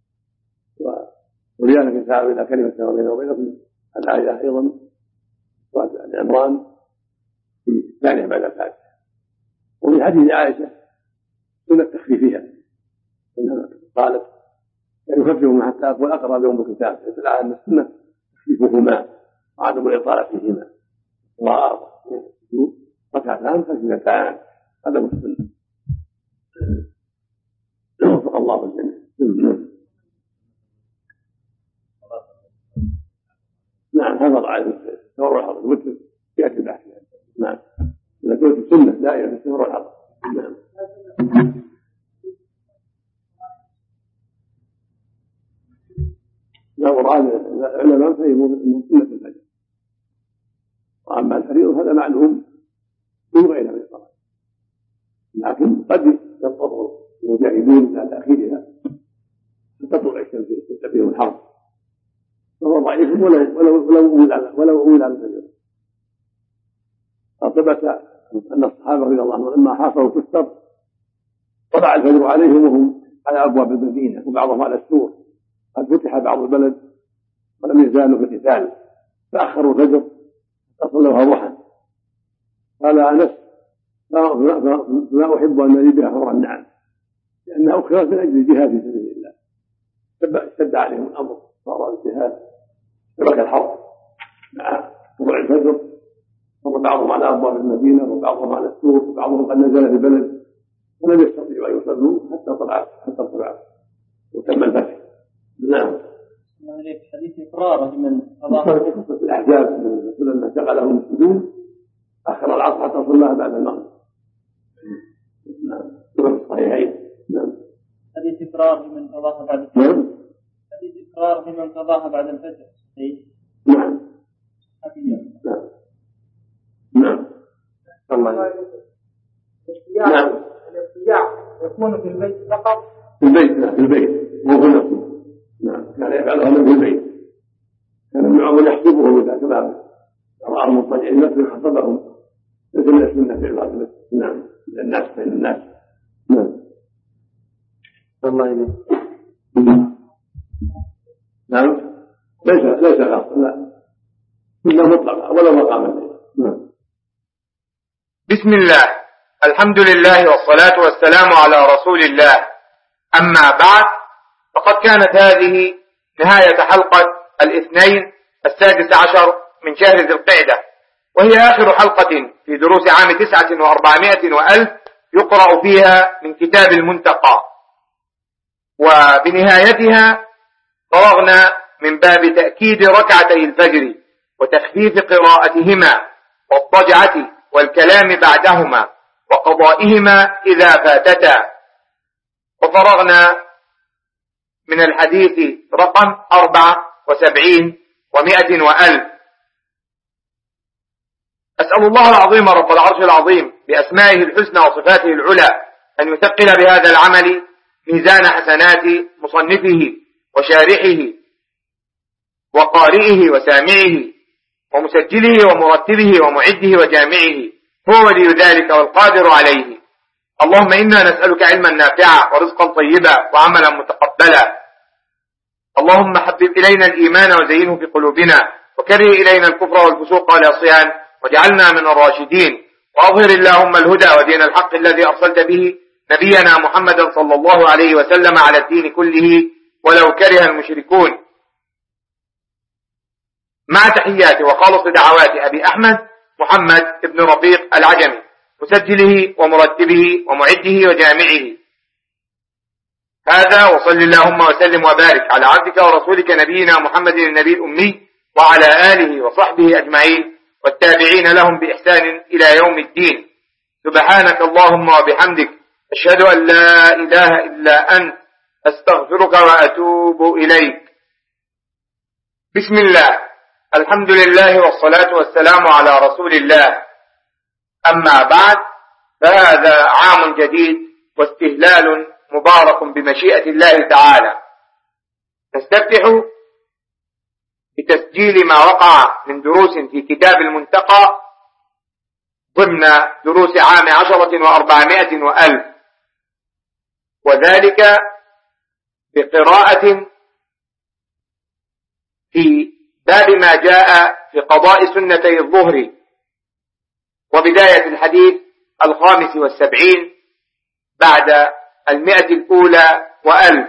وليانك تعالوا إلى كلمة بيننا وبينكم الآية أيضا سورة آل عمران في الثانية بعد الفاتحة. ومن حديث عائشة سنة تخفيفها إنها قالت يعني يخففهما حتى أقول أقرأ بهم الكتاب، يدل على أن السنة تخفيفهما وعدم الإطالة فيهما، ركعتان خفيفتان، هذا هو السنة. وفق الله الجميع. نعم هذا رأي الثور والحظ الوتر يأتي بأحيان. نعم إذا قلت السنة دائما الثور والحظ. نعم القرآن العلماء فهموا من سنة الفجر، وأما الفريضة هذا معلوم من غير من الصلاة، لكن قد يضطر المجاهدون إلى تأخيرها حتى تطلع الشمس تستبين الحرب، فهو ضعيف ولو ولو أولى على الفجر. فثبت أن الصحابة رضي الله عنهم لما حاصروا كسر طلع الفجر عليهم وهم على أبواب المدينة وبعضهم على السور، قد فتح بعض البلد ولم يزالوا في القتال، فأخروا الفجر فصلوها ضحى. قال أنس لا أحب أن أريد بها حمر النعم، لأنها أخرت من أجل الجهاد في سبيل الله، اشتد عليهم الأمر صار الجهاد شبك الحرب مع طلوع الفجر، مر بعضهم على أبواب المدينة وبعضهم على السور وبعضهم قد نزل في البلد ولم يستطيعوا أن يصلوا حتى طلعت حتى طلعت وتم الفتح. نعم. حديث إقرار لمن أضاف الأحزاب لما شغلهم السجود أخر العصر حتى صلاها بعد المغرب. نعم. في الصحيحين. نعم. حديث إقرار لمن قضاها بعد الفجر. نعم. حديث إقرار لمن قضاها بعد الفجر. نعم. نعم. نعم. الله. نعم. الاضطجاع يكون في البيت فقط. في البيت في البيت مو في النص. نعم كان يفعلها من في البيت، كان ابن عمر يحسبه إذا كان رأى المضطجعين نفسه خطبهم مثل السنة في البيت. نعم الناس بين الناس. نعم الله إليه. نعم ليس ليس خاصة، لا سنة مطلقة ولا مقام الليل. نعم. بسم الله، الحمد لله والصلاة والسلام على رسول الله، أما بعد، فقد كانت هذه نهاية حلقة الاثنين السادس عشر من شهر ذي القعدة، وهي آخر حلقة في دروس عام تسعة وأربعمائة وألف يقرأ فيها من كتاب المنتقى. وبنهايتها فرغنا من باب تأكيد ركعتي الفجر وتخفيف قراءتهما والضجعة والكلام بعدهما وقضائهما إذا فاتتا، وفرغنا من الحديث رقم أربعة وسبعين ومائة وألف. أسأل الله العظيم رب العرش العظيم بأسمائه الحسنى وصفاته العلى أن يثقل بهذا العمل ميزان حسنات مصنفه وشارحه وقارئه وسامعه ومسجله ومرتبه ومعده وجامعه، هو ولي ذلك والقادر عليه. اللهم إنا نسألك علما نافعا ورزقا طيبا وعملا متقبلا. اللهم حبب إلينا الإيمان وزينه في قلوبنا، وكره إلينا الكفر والفسوق والعصيان، واجعلنا من الراشدين. وأظهر اللهم الهدى ودين الحق الذي أرسلت به نبينا محمدا صلى الله عليه وسلم على الدين كله ولو كره المشركون. مع تحيات وخالص دعوات أبي أحمد محمد بن رفيق العجمي، مسجله ومرتبه ومعده وجامعه. هذا، وصل اللهم وسلم وبارك على عبدك ورسولك نبينا محمد النبي الأمي وعلى آله وصحبه أجمعين والتابعين لهم بإحسان إلى يوم الدين. سبحانك اللهم وبحمدك، أشهد أن لا إله إلا أنت، أستغفرك وأتوب إليك. بسم الله، الحمد لله والصلاة والسلام على رسول الله. أما بعد، فهذا عام جديد واستهلال مبارك بمشيئة الله تعالى. نستفتح بتسجيل ما وقع من دروس في كتاب المنتقى ضمن دروس عام عشرة وأربعمائة وألف، وذلك بقراءة في باب ما جاء في قضاء سنتي الظهر، وبداية الحديث الخامس والسبعين بعد المئة الأولى وألف،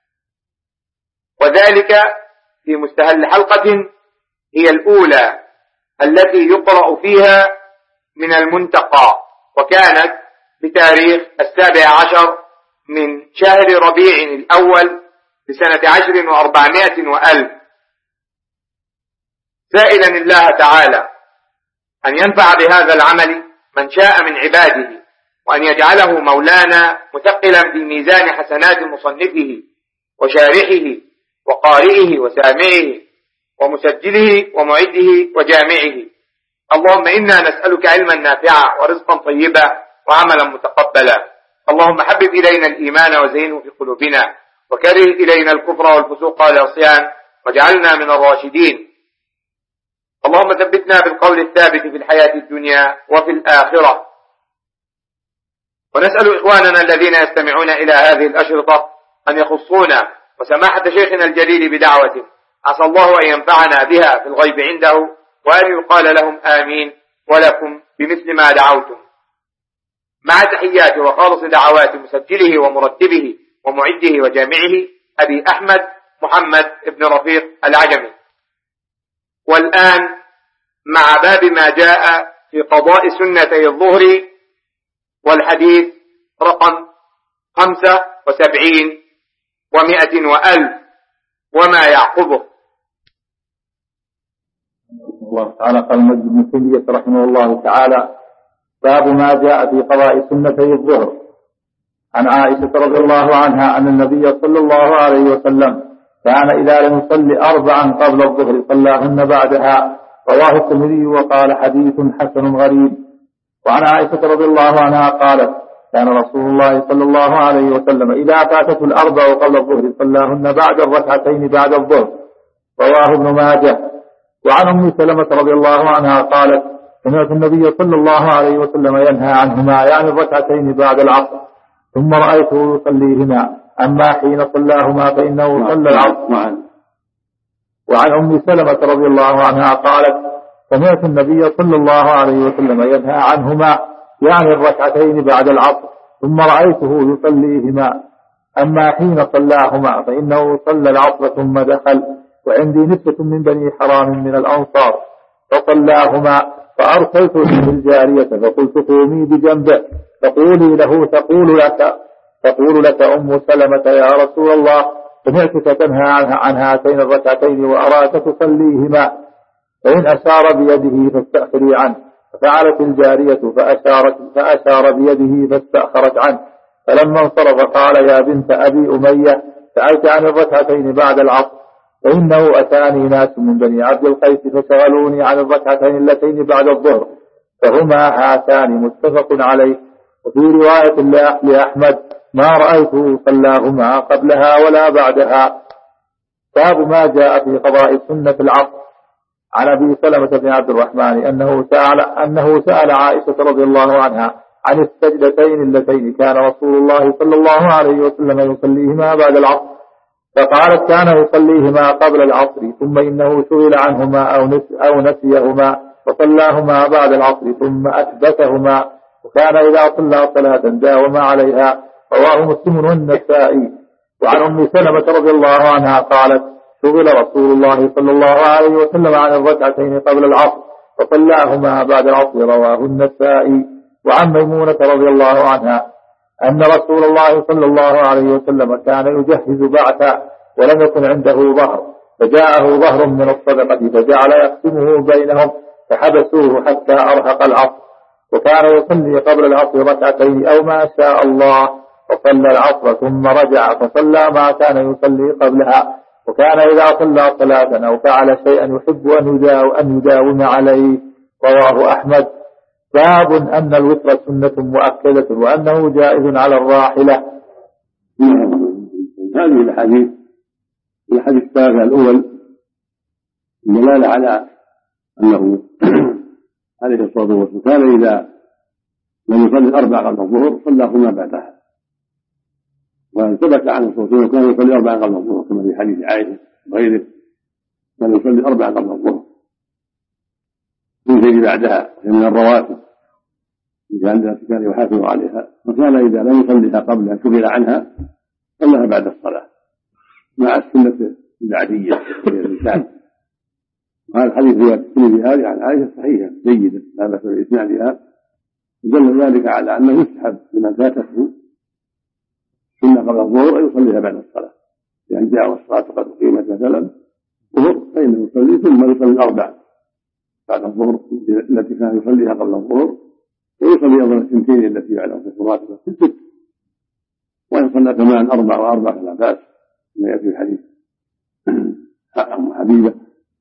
وذلك في مستهل حلقة هي الأولى التي يقرأ فيها من المنتقى، وكانت بتاريخ السابع عشر من شهر ربيع الأول لسنة عشر وأربعمائة وألف، سائلا الله تعالى أن ينفع بهذا العمل من شاء من عباده، وأن يجعله مولانا مثقلا في ميزان حسنات مصنفه وشارحه وقارئه وسامعه ومسجله ومعده وجامعه. اللهم إنا نسألك علما نافعا ورزقا طيبا وعملا متقبلا. اللهم حبب إلينا الإيمان وزينه في قلوبنا، وكره إلينا الكفر والفسوق والعصيان، واجعلنا من الراشدين. اللهم ثبتنا بالقول الثابت في الحياة الدنيا وفي الآخرة. ونسأل إخواننا الذين يستمعون إلى هذه الأشرطة أن يخصونا وسماحة شيخنا الجليل بدعوة عسى الله أن ينفعنا بها في الغيب عنده، وأن يقال لهم آمين ولكم بمثل ما دعوتم، مع تحيات وخالص دعوات مسجله ومرتبه ومعده وجامعه أبي أحمد محمد بن رفيق العجمي. والآن مع باب ما جاء في قضاء سنتي الظهر، والحديث رقم خمسة وسبعين ومائة وألف وما يعقبه. الله تعالى قال المجد بن تيمية رحمه الله تعالى: باب ما جاء في قضاء سنتي الظهر. عن عائشة رضي الله عنها أن النبي صلى الله عليه وسلم كان إذا لم يصلي أربعا قبل الظهر صلاهن بعدها. رواه الترمذي وقال حديث حسن غريب. وعن عائشة رضي الله عنها قالت: كان رسول الله صلى الله عليه وسلم إذا فاتته الأربع قبل الظهر صلاهن بعد الركعتين بعد الظهر. رواه ابن ماجه. وعن أم سلمة رضي الله عنها قالت: سمعت النبي صلى الله عليه وسلم ينهى عنهما، يعني الركعتين بعد العصر، ثم رأيته يصليهما، أما حين صلاهما فإنه صلى العصر. وعن أم سلمة رضي الله عنها قالت: سمعت النبي صلى الله عليه وسلم ينهى عنهما، يعني الركعتين بعد العصر، ثم رأيته يصليهما، أما حين صلاهما فإنه صلى العصر ثم دخل، وعندي نسبة من بني حرام من الأنصار فصلاهما، فأرسلت إليه الجارية فقلت: قومي بجنبه تقولي له تقول لك تقول لك أم سلمة: يا رسول الله، سمعتك تنهى عن هاتين الركعتين وأراك تصليهما، فإن أشار بيده فاستأخري عنه. ففعلت الجارية فأشارت فأشار بيده فاستأخرت عنه، فلما انصرف قال: يا بنت أبي أمية، سألت عن الركعتين بعد العصر، فإنه أتاني ناس من بني عبد القيس فشغلوني عن الركعتين اللتين بعد الظهر، فهما هاتان، متفق عليه. وفي رواية لأحمد: ما رأيته صلاهما قبلها ولا بعدها. باب ما جاء في قضاء سنة العصر. عن أبي سلمة بن عبد الرحمن أنه سأل, أنه سأل عائشة رضي الله عنها عن السجدتين اللتين كان رسول الله صلى الله عليه وسلم يصليهما بعد العصر، فقالت: كان يصليهما قبل العصر، ثم إنه سئل عنهما أو, نس أو نسيهما فصلاهما بعد العصر ثم أثبتهما، وكان إذا صلى صلاة داوم عليها. رواه مسلم والنسائي. وعن أم سلمة رضي الله عنها قالت: شغل رسول الله صلى الله عليه وسلم عن الركعتين قبل العصر فصلاهما بعد العصر. رواه النسائي. وعن ميمونة رضي الله عنها أن رسول الله صلى الله عليه وسلم كان يجهز بعثا ولم يكن عنده ظهر، فجاءه ظهر من الصدقة فجعل يقسمه بينهم، فحبسوه حتى أرهق العصر، وكان يصلي قبل العصر ركعتين أو ما شاء الله، فصلى العصر ثم رجع فصلى ما كان يصلي قبلها. وكان إذا صلى صلاة أو فعل شيئا يحب أن يداوم عليه. رواه أحمد. باب أن الوتر سنة مؤكدة وأنه جائز على الراحلة. هذه الحديث الحديث الثالث الأول دلالة على أنه عليه الصلاة والسلام كان إذا لم يصلي الأربع قبل الظهر صلاهما بعدها، وثبت عنه صلى الله عليه وسلم كان يصلي أربع قبل الظهر كما في حديث عائشة وغيره، كان يصلي أربع قبل الظهر ينزل بعدها من الرواتب لأن كان يحافظ عليها، وكان إذا لم يصليها قبل أن شغل عنها صلىها بعد الصلاة مع السنة البعدية للإنسان. وهذا الحديث رواية الترمذي هذه عن عائشة صحيحة جيدة لا بأس بإسنادها، دل ذلك على أنه يسحب لمن فاتته سنة قبل الظهر أن يصليها بعد الصلاة، لأن جاء والصلاة قد أقيمت مثلا ظهر فإنه يصلي ثم يصلي الأربع بعد الظهر التي كان يصليها قبل الظهر، ويصلي أيضا الثنتين التي بعد الصلاة في الست، وإن صلى كمان أربع وأربع فلا بأس كما يأتي الحديث أم حبيبة.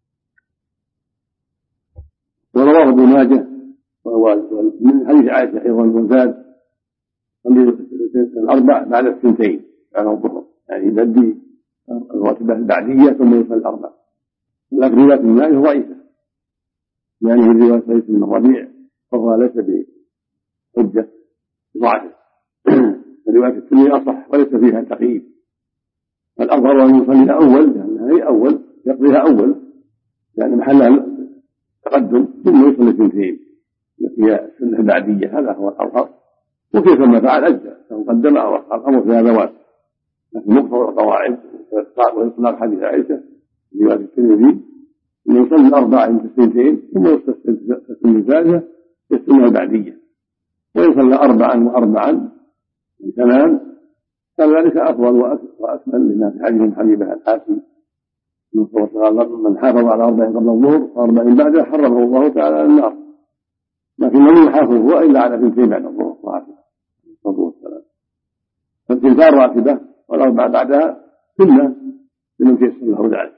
ورواه ابن ماجه من حديث عائشة أيضا وزاد صلي الأربع بعد الثنتين بعد الظهر، يعني يبدي الراتبة البعدية ثم يصلي الأربع. لكن رواية ابن ماجه ضعيفة يعني في رواية سعيد بن الربيع فهو ليس بحجة ضعف، رواية الترمذي أصح وليس فيها تقييد، فالأظهر أن يصليها أول لأنها هي أول يقضيها أول لأن محلها تقدم ثم يصلي اثنتين التي هي السنة البعدية، هذا هو الأظهر. وكيف ما فعل أجزاء سواء قدمها أو أخر الأمر في هذا واسع، لكن مقتضى القواعد وإطلاق حديث عائشة رواية الترمذي أن يصلي الأربع عند الثنتين ثم يستسلم الثالثة في السنة البعدية، ويصلي أربعا وأربعا تمام، فذلك أفضل وأكمل لما في حديث حبيبة الحاكم من حافظ على أربع قبل الظهر وأربع بعدها حرمه الله تعالى على النار، لكن لم يحافظ هو إلا على ثنتين بعد الظهر صلى والسلام، فالثنتان راتبة والأربع بعدها سنة لمن تيسر له ذلك.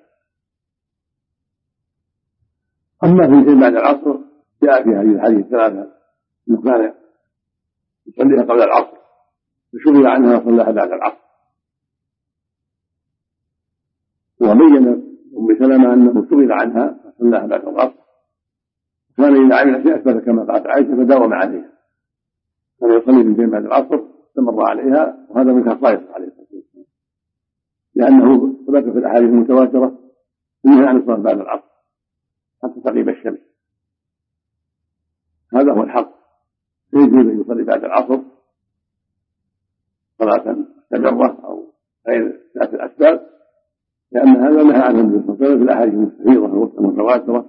أما ثنتين بعد العصر جاء في هذه الحديث ثلاثة أنه كان يصليها قبل العصر فشغل عنها وصلىها بعد العصر. وبين أم سلمة أنه شغل عنها وصلىها بعد العصر، كان إذا عمل شيء أثبت كما قالت عائشة فداوم عليها، كان يصلي ثنتين بعد العصر استمر عليها، وهذا من خصائصه عليه الصلاة والسلام لأنه ثبت في الأحاديث المتواترة أنه عن الصلاة بعد العصر حتى تغيب الشمس، هذا هو الحق. يجوز أن يصلي بعد العصر صلاة مستمرة أو غير ذات الأسباب، لأن هذا نهى عنه النبي صلى الله عليه وسلم في الأحاديث المستفيضة المتواترة،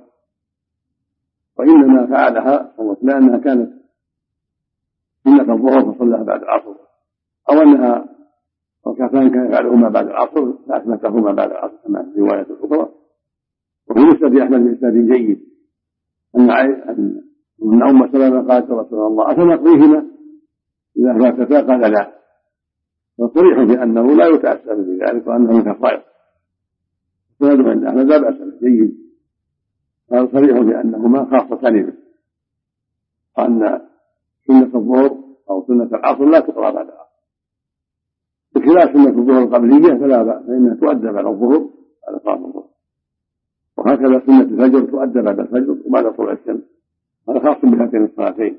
وإنما فعلها لأنها كانت سنة الظهر فصلىها بعد العصر، أو أنها ركعتان كان يفعلهما بعد العصر فأثبتهما بعد العصر كما في رواية الأخرى. وفي مسند أحمد بإسناد جيد أن أن أم سلمة قالت يا رسول الله أفنقضيهما إذا فاتتا؟ قال لا، فصريح بأنه لا يتأسى بذلك وأنه من خصائص سند عند أحمد لا بأس به جيد، قال صريح بأنهما خاصتان به، وأن سنة الظهر أو سنة العصر لا تقرأ بعد العصر، بخلاف سنة الظهر القبلية فلا بأس فإنها تؤدى بعد الظهر على صلاة الظهر، وهكذا سنة الفجر تؤدى بعد الفجر وبعد طلوع الشمس، هذا خاص بهاتين الصلاتين.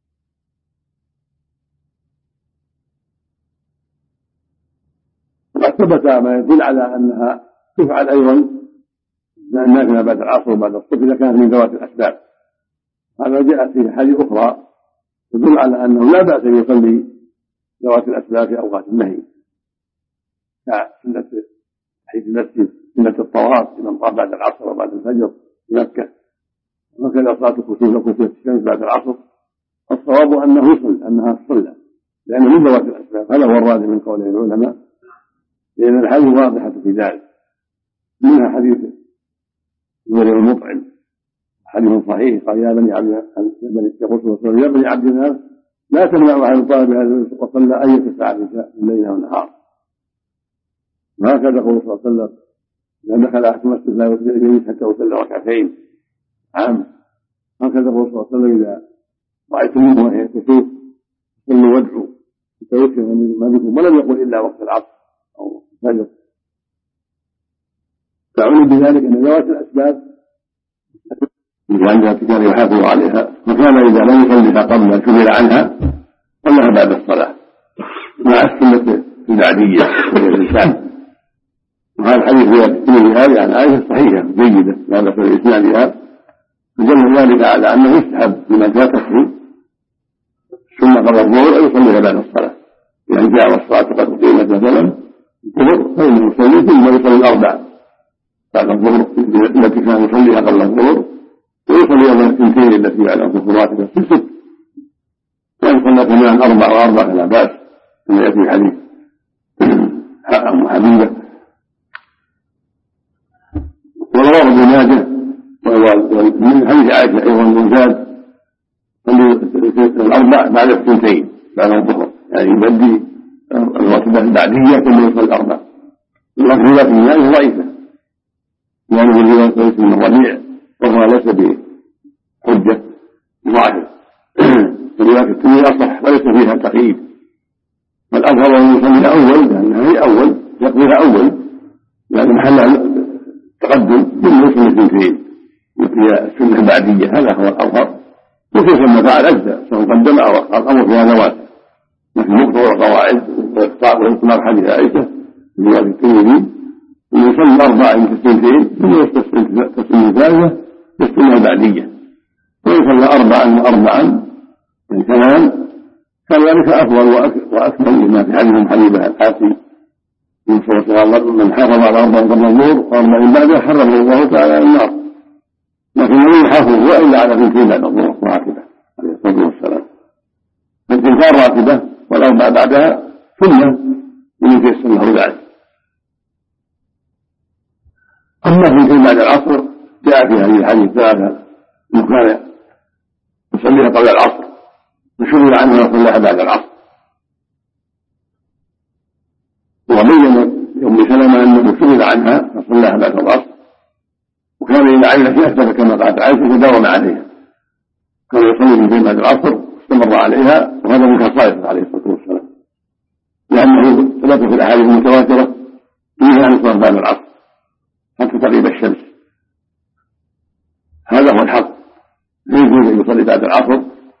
وقد ثبت ما يدل على أنها تفعل أيضا النافلة بعد العصر وبعد الصبح إذا كانت من ذوات الأسباب، هذا جاء في حديث أخرى تدل على أنه لا بأس أن يصلي ذوات الأسباب في أوقات النهي كسنة حيث المسجد، سنة الطواف لمن طاف بعد العصر وبعد الفجر في مكة، وكذا صلاة الكسوف وكسوف الشمس بعد العصر. الصواب أنه يصلي أنها تصلى لأنه من ذوات الأسباب، هذا هو الراجح من قول العلماء، لأن الحديث واضحة في ذلك، منها حديث زهير المطعم حديث صحيح قال يا بني عبد يقول يا بني عبد الله لا تمنعوا عن طالب هذا الرزق وصلى أية ساعة من الليل والنهار، وهكذا قول صلى الله عليه وسلم إذا دخل أحد المسجد لا يجلس حتى يصلي ركعتين. نعم. هكذا الرسول صلى الله عليه وسلم إذا رأيتموه وهي يكسوه صلوا وادعوا حتى يكفي ما بكم، ولم يقل إلا وقت العصر أو الفجر. فعلم بذلك أن ذوات الأسباب عندها كان يحافظ عليها، وكان إذا لم يصلها قبل شغل عنها صلىها بعد الصلاة مع السنة البعدية للإنسان. وهذا الحديث في هذه عن عائشة صحيحة جيدة لا بأس بإسنادها، فدل ذلك على أنه يستحب لمن فاتته ثم قضى الظهر أن يصليها بعد الصلاة. يعني جاء والصلاة قد قيمت مثلا الظهر فإنه يصلي ثم يصلي الأربع بعد الظهر التي كان يصليها قبل الظهر، ويصلي أيضا الثنتين التي على الظهورات في الست، وإن صلى كمان أربع وأربع فلا بأس كما يأتي الحديث أم حبيبة. ورواه ابن ماجه من حديث عائشة أيضا وزاد الأربع بعد الثنتين بعد الظهر، يعني يبدي الراتبة البعدية ثم يصلي الأربع. الراتبة من هذه ضعيفة لأنه يعني ليس من الربيع وهو ليس بحجة ظاهر، ولذلك التنوير أصح وليس فيها تقييد، والأفضل أن يصلي أول لأنها هي أول يقضيها أول لأن محلها تقدم ثم يصلي اثنتين هي السنة البعدية، هذا هو الأظهر. وكيف ما فعل أجزاء سواء قدم أو أخر، الأمر فيها نواسخ مثل مقتضى والقواعد وإقطاع وإطلاق حديث عائشة في رواية الترمذي أن يصلي أربعة في السنتين ثم يستسلم تسليم ثالثة بالسنة البعدية، ويصلي أربعا وأربعا من كمان كان ذلك أفضل وأكمل لما في حديث حبيبة الحاسي من صلى من حافظ على أربع قبل الظهر وأربع بعدها حرمه الله تعالى على النار، لكن لم يحافظ إلا على اثنتين بعد الظهر راتبة عليه الصلاة والسلام. فالتلك راتبة والأربع بعدها سنة من يتيسر له ذلك. أما اثنتين بعد العصر جاء في هذه الحديث ثلاثة أنه كان يصليها قبل العصر وشغل عنها وصلىها بعد العصر. وبين أم سلمة أنه شغل عنها وصلىها بعد العصر، وكان إذا عمل فيها أثبت كما قالت عائشة تداوم عليها، كان يصلي من بعد العصر واستمر عليها، وهذا من خصائصه عليه الصلاة والسلام لأنه ثبت في الأحاديث المتواترة فيها أن يصلي بعد العصر حتى تغيب الشمس. هذا هو الحق، لا يجوز أن يصلي بعد العصر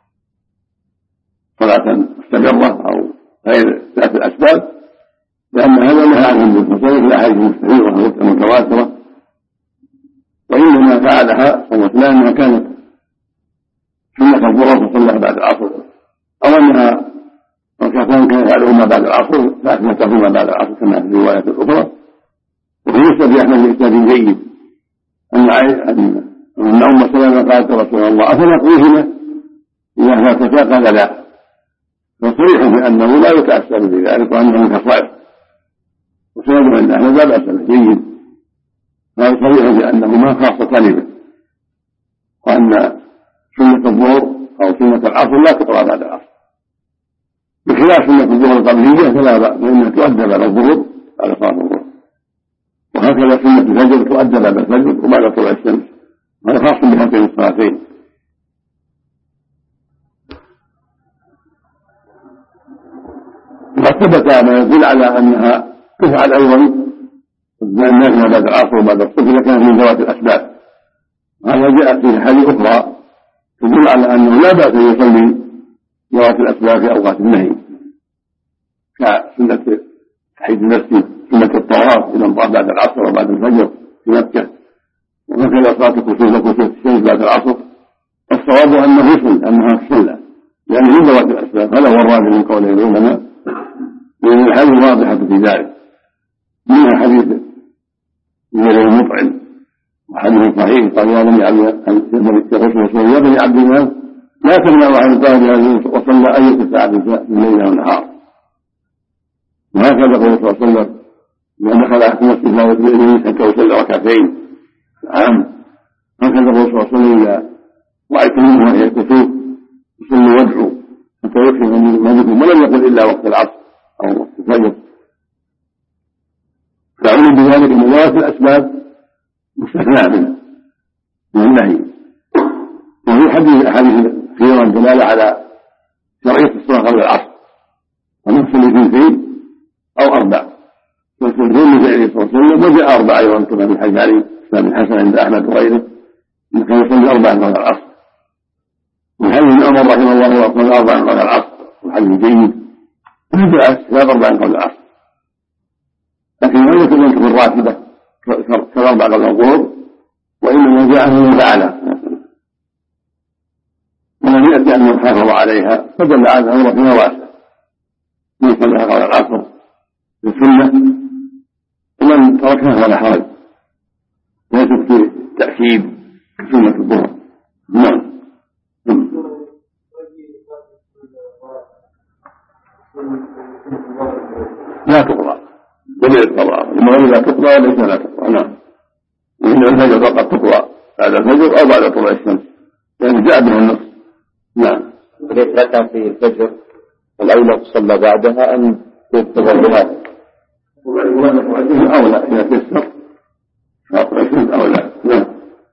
صلاة مستمرة أو غير ذات الأسباب، لأن هذا نهى عنه المصلي في الأحاديث المستفيضة المتواترة، وإنما فعلها صلى الله عليه وسلم لأنها كانت سنة الظهر فصلىها بعد العصر، أو أنها ركعتان كان يفعلهما بعد العصر فأثبتهما بعد العصر كما في الرواية الأخرى. وفي مسند أحمد بإسناد جيد أن أن أم سلمة قالت رسول الله أفنقضيهما إذا فاتتا؟ قال لا، فصريح بأنه لا يتأثر بذلك وأنه من خصائص، وسند أن أحمد لا بأس به جيد، هذا صريح بأنهما خاصتان به، وأن سنة الظهر أو سنة العصر لا تقرأ بعد العصر، بخلاف سنة الظهر القبلية فلا بأس فإنها تؤدى بعد الظهر بعد صلاة الظهر، وهكذا سنة الفجر تؤدى بعد الفجر وبعد طلوع الشمس، هذا خاص بهاتين الصلاتين. وقد ثبت ما يدل على أنها تفعل أيضا النافلة بعد العصر وبعد الصبح إذا كانت من ذوات الأسباب، وهذا جاء في حديث أخرى تدل على أنه لا بأس أن يصلي ذوات الأسباب في أوقات النهي كسنة تحييد المسجد، سنة الطواف إذا انطاف بعد العصر وبعد الفجر في مكة، وهكذا صلاة الكسوف وكسوف الشمس بعد العصر. الصواب أنه يصل أنها تصلى يعني من ذوات الأسباب، هذا هو الراجح من قوله العلماء، لأن الحديث واضحة في ذلك، منها حديث غير المطعم وحديث صحيح قال يا بني عبد يا بني عبد الله لا تمنعوا عن القائل وصلى أي ساعة في الليل والنهار. وهكذا قال صلى الله عليه وسلم من دخل أحد المسجد لا يدري حتى يصلي ركعتين. نعم هكذا قال صلى الله عليه وسلم إذا رأيتموه وهي الكسوف يصلوا وادعوا حتى يكفي ما بكم، ولم يقل إلا وقت العصر أو وقت الفجر. فعلم بذلك أن ذوات الأسباب مستثنى من النهي. وفي حديث أحاديث كثيرة دلالة على شرعية الصلاة قبل العصر، ونصف الاثنتين أو أربع، والثلثين لفعله صلى الله عليه وسلم، وجاء أربع أيضا كما في حديث علي بن الحسن عند أحمد وغيره أنه كان يصلي أربعا قبل العصر. وحديث ابن عمر رحمه الله يقول أربعا قبل العصر، وحديث جيد لا بأس لا أربعا قبل العصر، لكن لم يكن ينكر الراتبة كالأربع قبل الظهر، وإنما جاء من فعله ولم يأتي أنه حافظ عليها، فدل على أمره في واسع من صلى قبل العصر بالسنة، ومن تركها فلا حرج، ليست في تأكيد سنة الظهر. نعم. لا تقرأ دليل القضاء، المغرب لا تقرأ وليس لا تقرأ. نعم. وإن الفجر فقط تقرأ بعد الفجر أو بعد طلوع الشمس، لأن جاء به النص. نعم. ركعة في الفجر الأولى تصلى بعدها أم تتبع بها؟ أولى إذا تيسر فاطمة الشمس أولى. نعم.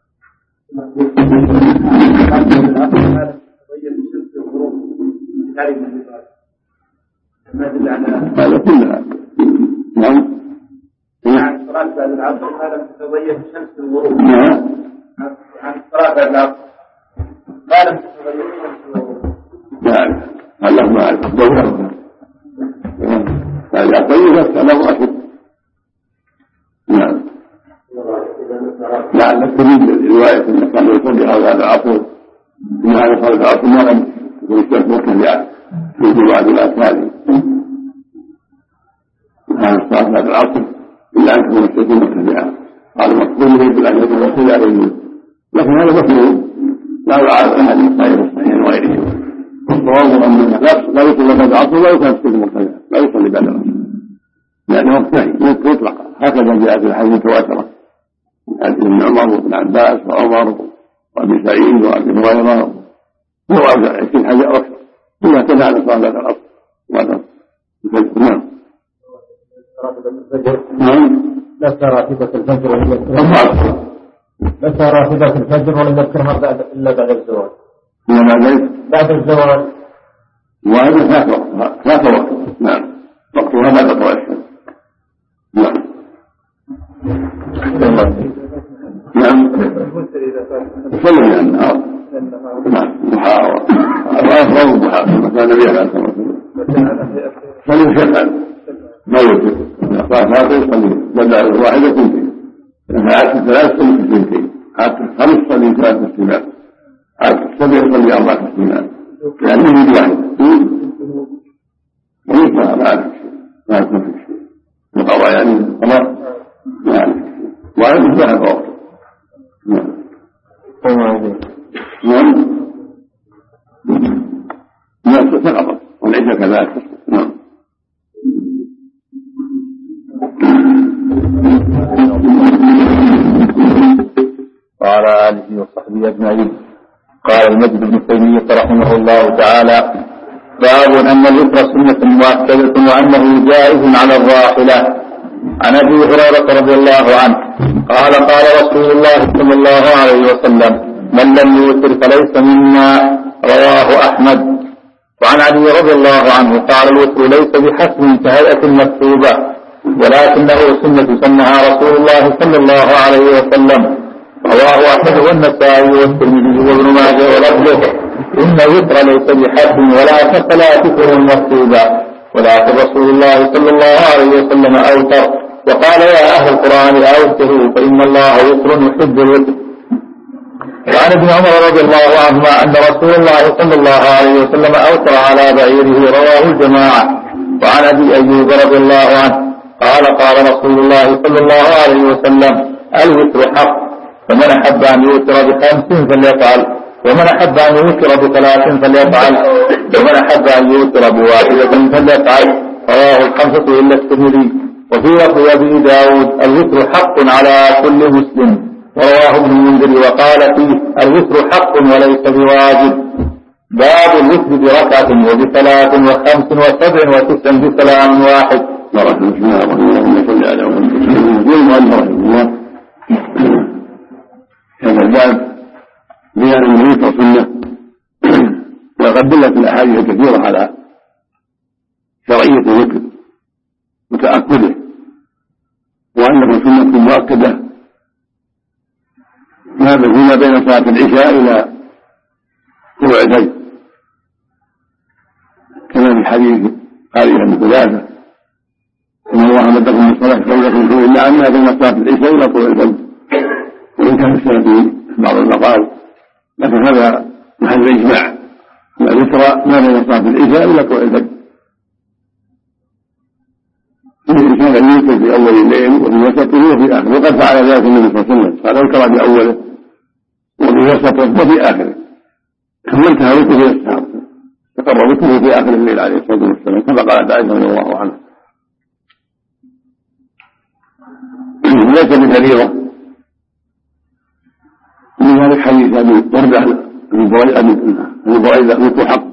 هذا كلها. نعم. عن الصلاة بعد العصر ما لم تتضيف شمس الغروب. نعم. عن الصلاة بعد العصر ما لم تتضيف شمس الغروب. نعم. الله ما أعرف الدولة. هذا طيب له أشد. نعم. لعلك تريد رواية أن كان يصلي هذا العصر إن هذا صلاة العصر ما لم يكن الشمس مرتفعة في بعض الأسفار. هذا الصلاة بعد العصر إلا أن تكون الشمس مرتفعة، هذا مقصود يريد أن يكون مرتفعا عليه، لكن هذا مفهوم لا يعارض أحد من الصحيح الصحيح وغيره. والصواب أن لا يصلي بعد العصر ولا يكون الشمس مرتفعة، لا يصلي بعد العصر لأنه مفتاحي يطلق، هكذا جاء في الحديث متواترة من حديث ابن عمر وابن عباس وعمر وأبي سعيد وأبي هريرة وأربع عشرين حاجة أكثر كلها تدعى على صلاة العصر. نعم. نعم. لست راتبة الفجر ولا يذكرها لست راتبة الفجر ولا يذكرها بعد إلا بعد الزواج. بعد الزواج. وهذا ثلاث وقت ثلاث وقت. نعم. وقتها بعد طلوع الشمس. نعم. نعم. صلي من النهار. نعم. ضحى وأفضل ضحى كما كان النبي عليه الصلاة والسلام. صلي شيئا ما يوجد. أخبار لا يصلي بدل واحدة كنتين. عادة ثلاث صلي كنتين. عادة خمس صلي ثلاث تسليمات. عادة السبع صلي أربع تسليمات. يعني يريد واحدة. وليس ما أعرف شيء. ما أعرف شيء. القضاء يعني القضاء ما أعرف شيء. وعلى ذهب وقت. نعم. نعم. نعم. سقطت والعشاء كذلك. نعم. وعلى آله وصحبه أجمعين. قال المجد بن تيمية رحمه الله تعالى: باب أن الوتر سنة مؤكدة وأنه جائز على الراحلة. عن أبي هريرة رضي الله عنه قال: قال رسول الله صلى الله عليه وسلم: من لم يوتر فليس منا. رواه أحمد. وعن علي رضي الله عنه قال: الوتر ليس بحسب كهيئة مكتوبة، ولكنه سنة سنها رسول الله صلى الله عليه وسلم. رواه أحمد والنسائي والترمذي وابن ماجه ولفظه: إن الوتر ليس بحسب ولا كصلاة مكتوبة، ولكن رسول الله صلى الله عليه وسلم أوتر وقال: يا أهل القرآن أوتروا فإن الله وتر يحب الوتر. وعن ابن عمر رضي الله عنهما أن رسول الله صلى الله عليه وسلم أوتر على بعيره. رواه الجماعة. وعن أبي أيوب رضي الله عنه قال: قال رسول الله صلى الله عليه وسلم: الوتر حق، فمن أحب أن يوتر بخمس فليفعل، ومن أحب أن يوتر بثلاث فليفعل، ومن أحب أن يوتر بواحدة فليفعل. رواه الخمسة إلا الترمذي. وفي لفظ أبي داود: الوتر حق على كل مسلم. ورواه ابن المنذر وقال فيه: الوتر حق وليس بواجب. باب الوتر بركعة وبثلاث وخمس وسبع وتسع بسلام واحد. بارك الله فيك. اللهم صل على محمد يقول المؤلف رحمه الله هذا الباب بيان النبي والسنة، وقد دلت الأحاديث الكثيرة على شرعية ذكر وتأكده، وأنه سنة مؤكدة هذا فيما بين صلاة العشاء إلى طلوع الفجر، كما في حديث قال بن حذافة إن الله مدكم من الصلاة فليكن فيه إلا أنها بين صلاة العشاء إلى طلوع الفجر، وإن كان السنة في بعض المقال، لكن هذا محل إجماع أن الوتر ما بين صلاة العشاء إلى طلوع الفجر. الإنسان أن يوتر في أول الليل وفي وسطه وفي آخره، وقد فعل ذلك النبي صلى الله عليه وسلم، قال اوتر في أوله وفي وسطه وفي آخره، ثم انتهى وتره إلى السحر، تقرر وتره في آخر الليل عليه الصلاة والسلام، كما قالت عائشة رضي الله عنها. ليس بفريضة، من ذلك حديث أبي وردة أبي بريدة موت حق،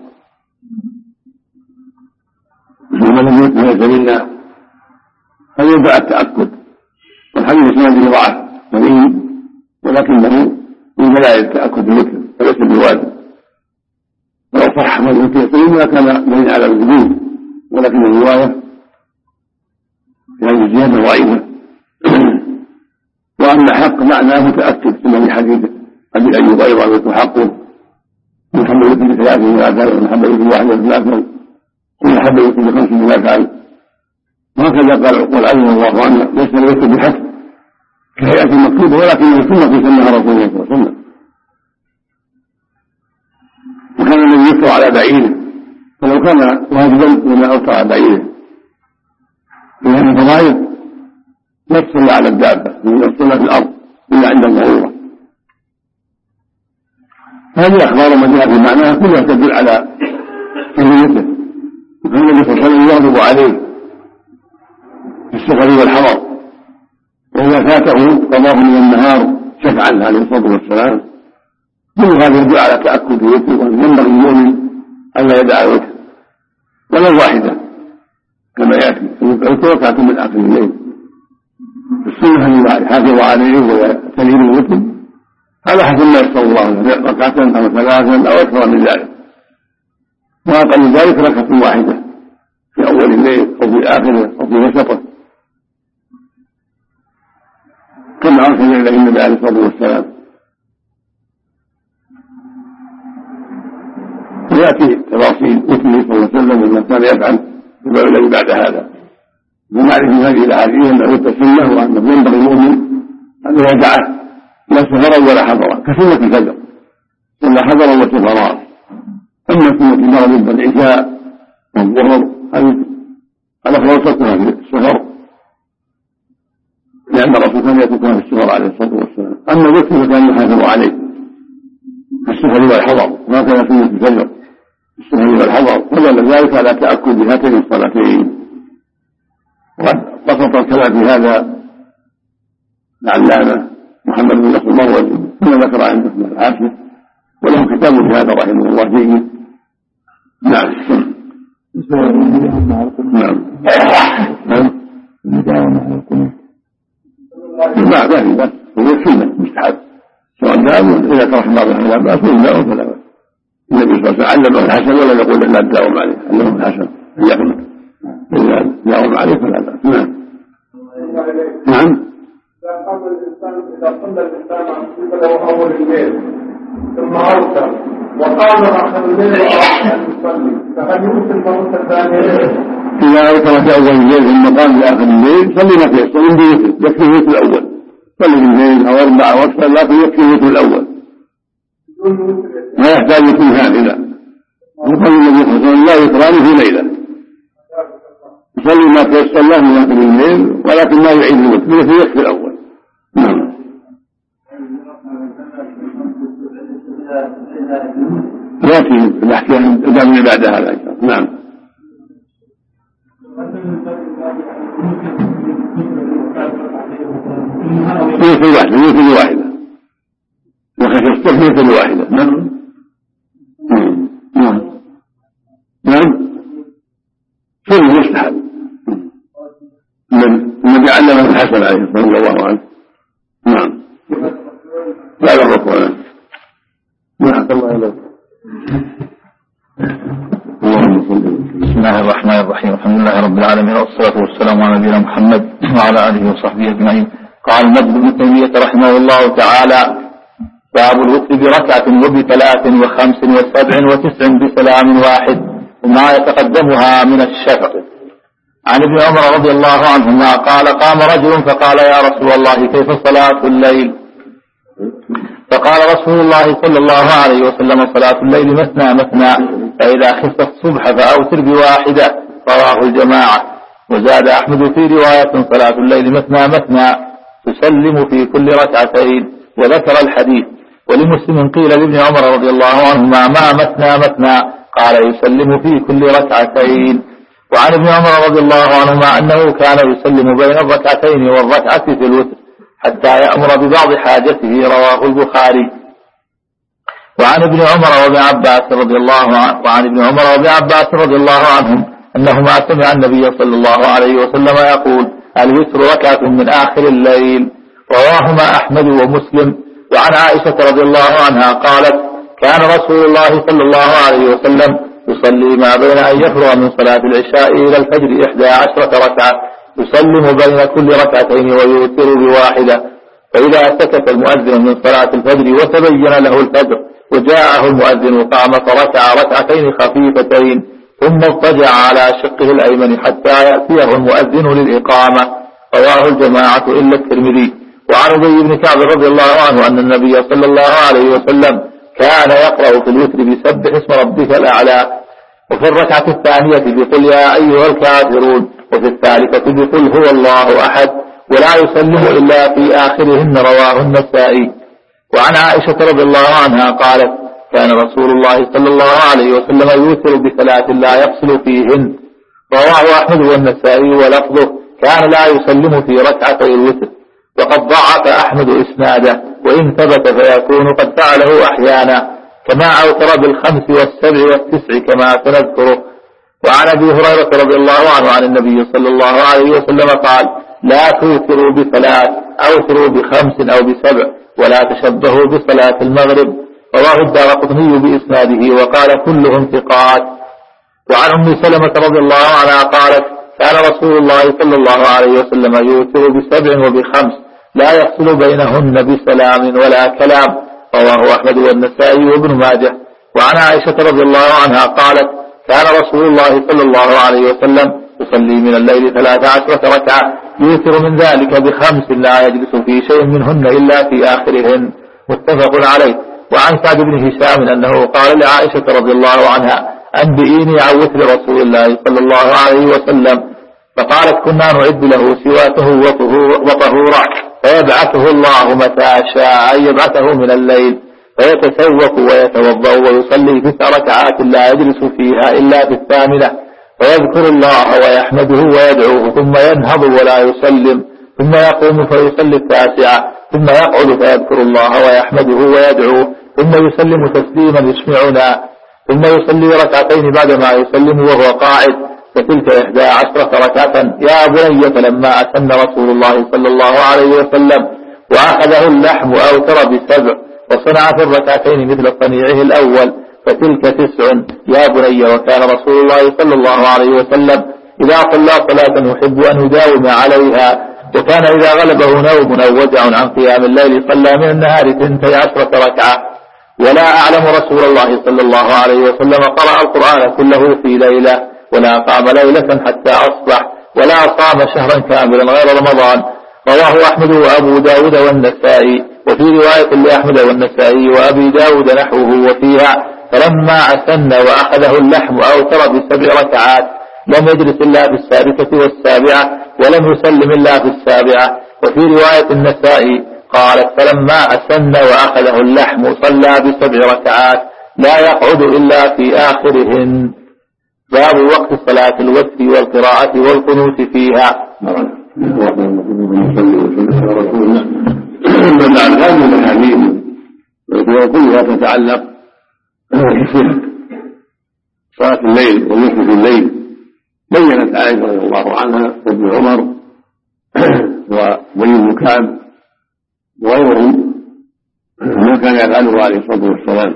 ومن لم يمت ليس منا، فيرجع التأكد، والحديث اسناده ضعف سليم، ولكنه من دلائل التأكد بالذكر وليس بواجب، ولو صح من يمكن سليم لكان دليل على الوجوب، ولكن الرواية في هذه الزيادة ضعيفة. وأن حق معناه متأكد كما في حديث أبي أيوب أيضا موت حق، من حب يؤتي بثلاثة لا يفعل، ومن حب يؤتي بواحدة لا يفعل، ومن حب يؤتي بخمس لا يفعل. وهكذا قال عقبة رضي الله عنه ليس الوتر بحسب كهيئة المكتوبة، ولكنه سنة سنها رسول الله صلى الله عليه وسلم. وكان الذي يفتر على بعيره، فلو كان واجبا لما أوتر على بعيره، لأن الفضائل لا تصلى على الدابة، يصلى في الأرض إلا عند الضرورة. هذه أخبار ما جاء في معناها كلها تدل على سنيته، وكان النبي صلى الله عليه وسلم يغضب عليه في السفر والحضر، وإذا فاته قضاه من النهار شفعا عليه الصلاة والسلام. كل هذا يدل على تأكد الوتر، وأن ينبغي المؤمن ألا يدع الوتر ولا واحدة كما يأتي الوتر ركعة من آخر الليل. السنة أن يحافظ عليه ويتلين الوتر على حسب ما يسر الله له، ركعة أو ثلاثا أو أكثر من ذلك، وأقل من ذلك ركعة واحدة في أول الليل أو في آخره أو في وسطه، كما أرسل إليه النبي عليه الصلاة والسلام. ويأتي تفاصيل وتره صلى الله عليه وسلم وما كان يفعل فيما الذي بعد هذا، ومعرفة هذه الأحاديث أنه السنة، وأنه ينبغي المؤمن أن يدعه لا سفرا ولا حضرا، كسنة الفجر ولا حضرا وسفرا. أما سنة المغرب والعشاء والظهر هذا خلاصتها في السفر، لأن الرسول كان يتركها في السفر عليه الصلاة والسلام. أما الوتر فكان يحافظ عليه في السفر والحضر، ما كان سنة الفجر في السفر والحضر، فدل ذلك على تأكد بهاتين الصلاتين. وقد بسط الكلام في هذا العلامة محمد بن نصر المروزي كما ذكر عن ابن الحاشية، وله كتاب في هذا رحمه الله فيه. نعم نعم نعم ما ما في بس هو سنة مستحب، سواء دام إذا ترك بعض لا بأس ولا فلا بأس. النبي صلى الله عليه وسلم علم الحسن ولا يقول لا تداوم عليه، علمه الحسن يقول إذا داوم عليه فلا بأس. نعم نعم. إذا قام الإنسان إذا صلى الإنسان عن قبله أول الليل ثم أوتر وقام آخر الليل وأراد أن يصلي، فهل يمكن المرة الثانية؟ إذا أوتر في أول الليل ثم قام في آخر الليل صلي ما تيسر من بيته، يكفي الوتر الأول، صلي اثنين أو أربعة أو أكثر، لكن يكفي الوتر الأول لا يحتاج يكون هكذا. وقال النبي صلى الله عليه وسلم لا يتران في ليلة، يصلي ما تيسر له من آخر الليل ولكن ما يعيد الوتر، يكفي الأول. نعم. يأتي الأحكام الأحكام بعد هذا. نعم. مثل واحدة مثل واحدة وخشى الصف مثل واحدة. نعم نعم نعم. كل مستحب. النبي علم الحسن عليه رضي الله عنه. نعم بعد الركوع. نعم الله إليك. بسم الله الرحمن الرحيم. الحمد لله رب العالمين والصلاة والسلام على نبينا محمد وعلى آله وصحبه أجمعين. قال المجد بن تيمية رحمه الله تعالى: باب الوتر بركعة وبثلاث وخمس وسبع وتسع بسلام واحد وما يتقدمها من الشفق. عن ابن عمر رضي الله عنهما قال: قام رجل فقال: يا رسول الله كيف صلاة الليل؟ فقال رسول الله صلى الله عليه وسلم: صلاة الليل مثنى مثنى، فإذا خفت الصبح فأوتر بواحدة. رواه الجماعة. وزاد أحمد في رواية: صلاة الليل مثنى مثنى تسلم في كل ركعتين، وذكر الحديث. ولمسلم قيل لابن عمر رضي الله عنهما: ما مثنى مثنى؟ قال: يسلم في كل ركعتين. وعن ابن عمر رضي الله عنهما أنه كان يسلم بين الركعتين والركعة في الوتر حتى يأمر ببعض حاجته. رواه البخاري. وعن ابن عمر وابن عباس رضي الله عنه وعن ابن عمر وابن عباس رضي الله عنهم أنهما سمع النبي صلى الله عليه وسلم يقول: الوتر ركعة من آخر الليل. رواهما أحمد ومسلم. وعن عائشة رضي الله عنها قالت: كان رسول الله صلى الله عليه وسلم يصلي ما بين أن يفرغ من صلاة العشاء إلى الفجر إحدى عشرة ركعة، يسلم بين كل ركعتين ويوتر بواحدة. فإذا سكت المؤذن من صلاة الفجر وتبين له الفجر وجاءه المؤذن قام فركع ركعتين خفيفتين ثم اضطجع على شقه الأيمن حتى يأتيه المؤذن للإقامة. رواه الجماعة إلا الترمذي. وعن أبي بن كعب رضي الله عنه أن النبي صلى الله عليه وسلم كان يقرأ في الوتر بسبح اسم ربك الأعلى، وفي الركعة الثانية بقل يا أيها الكافرون، وفي الثالثة بقل هو الله أحد، ولا يسلم إلا في آخرهن. رواه النسائي. وعن عائشة رضي الله عنها قالت: كان رسول الله صلى الله عليه وسلم يوتر بثلاث لا يفصل فيهن. رواه أحمد والنسائي ولفظه: كان لا يسلم في ركعتي الوتر. وقد ضعف أحمد إسناده، وإن ثبت فيكون قد فعله أحيانا، كما أوتر بالخمس والسبع والتسع كما سنذكره. وعن أبي هريرة رضي الله عنه عن النبي صلى الله عليه وسلم قال: لا توتروا بثلاث، أوتروا بخمس أو بسبع، ولا تشبهوا بصلاة المغرب. رواه الدارقطني بإسناده وقال: كلهم ثقات. وعن أم سلمة رضي الله عنها قالت: كان رسول الله صلى الله عليه وسلم يوتر بسبع وبخمس لا يفصل بينهن بسلام ولا كلام. رواه أحمد والنسائي وابن ماجه. وعن عائشة رضي الله عنها قالت: كان رسول الله صلى الله عليه وسلم يصلي من الليل ثلاث عشرة ركعة، يوتر من ذلك بخمس لا يجلس في شيء منهن إلا في آخرهن. متفق عليه. وعن سعد بن هشام أنه قال لعائشة رضي الله عنها: أنبئيني عن وتر رسول الله صلى الله عليه وسلم. فقالت: كنا نعد له سواته وطهورا، فيبعثه الله متى شاء أن يبعثه من الليل، فيتسوق ويتوضأ ويصلي تسع ركعات لا يجلس فيها إلا في الثامنة، فيذكر الله ويحمده ويدعوه ثم ينهض ولا يسلم، ثم يقوم فيصلي التاسعة، ثم يقعد فيذكر الله ويحمده ويدعوه ثم يسلم تسليما يسمعنا، ثم يصلي ركعتين بعدما يسلم وهو قاعد، فتلك إحدى عشرة ركعة. يا بني فلما أسن رسول الله صلى الله عليه وسلم وأخذه اللحم أوتر بسبع، وصنع في الركعتين مثل صنيعه الأول، فتلك تسع. يا بني وكان رسول الله صلى الله عليه وسلم إذا صلى صلاة يحب أن يداوم عليها، وكان إذا غلبه نوم أو وجع عن قيام الليل صلى من النهار ثنتي عشرة ركعة. ولا أعلم رسول الله صلى الله عليه وسلم قرأ القرآن كله في ليلة، ولا قام ليلة حتى أصبح، ولا صام شهرا كاملا غير رمضان. رواه أحمد وأبو داود والنسائي. وفي رواية لأحمد والنسائي وأبي داود نحوه وفيها: فلما أسن وأخذه اللحم أوتر بسبع ركعات، لم يجلس إلا في السادسة والسابعة، ولم يسلم إلا في السابعة. وفي رواية النسائي قالت: فلما أسن وأخذه اللحم صلى بسبع ركعات لا يقعد إلا في آخرهن. باب وقت صلاة الوتر والقراءة والقنوت فيها. من بعد هذه الأحاديث وكلها تتعلق صلاة الليل والوتر في الليل. بينت عائشة رضي الله عنها وابن عمر وابي بن كعب وغيرهم ما كان يفعله عليه الصلاه والسلام.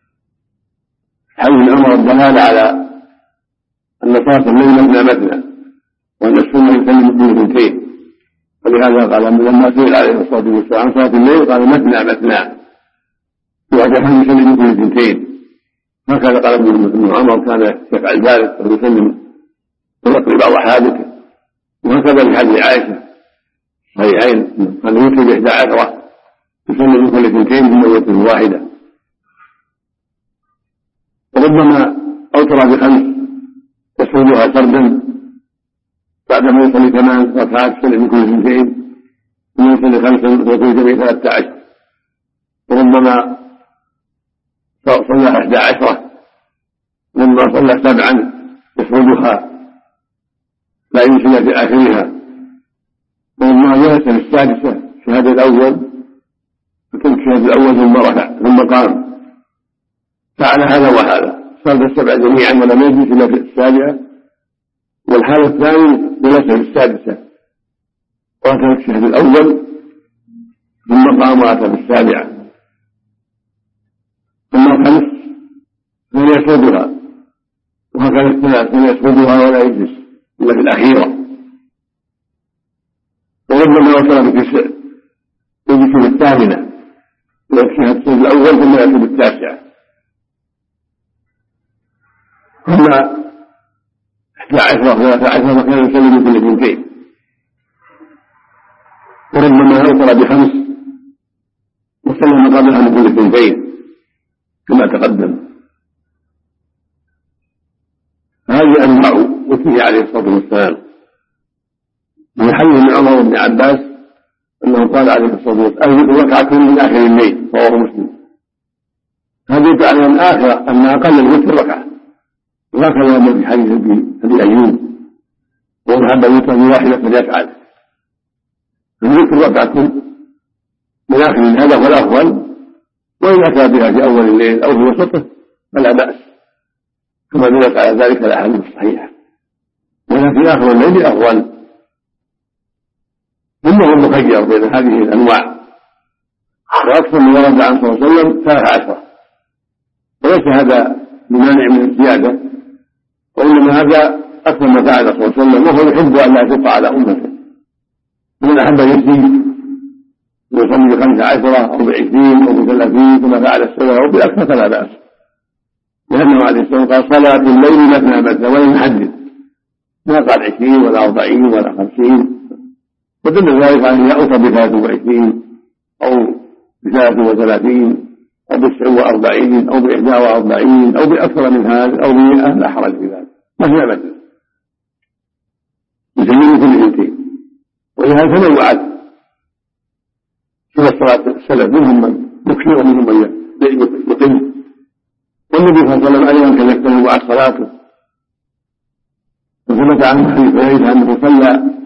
حديث عمر الدلاله على ان صلاه الليل مثنى مثنى وان السنه يسلم به اثنتين، ولهذا قال لما سئل عليه الصلاه والسلام عن صلاه الليل قال مثنى مثنى، وهذا الحديث يسلم به اثنتين. هكذا قال ابن عمر كان يفعل ذلك ويسلم ويقضي بعض حاجته. وهكذا في حديث عائشه صحيحين كان يوتر باحدى عشره يسلم من كل اثنتين ثم يوتر واحده. وربما اوتر بخمس يسردها سردا بعدما يصلي ثمان ركعات يسلم من كل اثنتين ثم يصلي خمسا ويقول جميع ثلاثه عشر. وربما صلى احدى عشره لما صلى سبعا يسردها لا ينسى في آخرها. ولما جلس في السادسة الشهادة الأول فترك الشهادة الأول ثم ركع ثم قام، فعل هذا وهذا صلى السبع جميعا ولم يجلس إلا في السابعة. والحالة الثانية جلس في السادسة وترك الشهادة الأول ثم قام وأتى في السابعة. ثم الخمس من يسردها، وهكذا الثلاث من يسردها ولا يجلس إلا في الأخيرة. وربما وصل بكسر يجلس في الثامنة ويكفيها السجد الأول ثم يأتي بالتاسعة. ثم إحدى عشرة ثلاثة عشرة كان يسلم كل اثنتين. وربما وصل بخمس وسلم قبلها من كل اثنتين كما تقدم. هذه أنواع وفيه عليه الصلاة والسلام. من حديث ابن عمر وابن عباس أنه قال عليه الصلاة والسلام أهلك ركعة من آخر الليل، رواه مسلم. هذا يدل أن آخر أن أقل الوتر ركعة، وهكذا ما في حديث أبي أيوب ومن حب الوتر بواحدة فليفعل. الوتر ركعة من آخر الليل هذا هو الأفضل، وإن أتى بها في أول الليل أو في وسطه فلا بأس كما دلت على ذلك الأحاديث الصحيحة. ولا في آخر الليل أفضل. ثم هو مخير بين هذه الأنواع، وأكثر من ورد عن صلى الله عليه وسلم ثلاث عشرة، وليس هذا بمانع من الزيادة، وإنما هذا أكثر ما فعل صلى الله عليه وسلم، وهو يحب أن لا يشق على أمته. ومن أحب يزيد ويصلي بخمس عشرة أو بعشرين أو بثلاثين كما فعل السلف أو بأكثر فلا بأس، لأنه عليه الصلاة والسلام قال صلاة الليل مثنى مثنى ولم يحدد، ما قال عشرين ولا أربعين ولا خمسين. ودل ذلك على أن يأتى بثلاث وعشرين أو بثلاث وثلاثين أو بتسع وأربعين أو بإحدى وأربعين أو بأكثر من هذا أو بمئة لا حرج في ذلك، مثنى مثنى يسلم كل اثنتين. ولهذا تنوعت سنة صلاة السلف، منهم من يكثر ومنهم من يقل. والنبي صلى الله عليه وسلم أيضا كان يتنوعت صلاته، وثبت عن حديث هريرة أنه صلى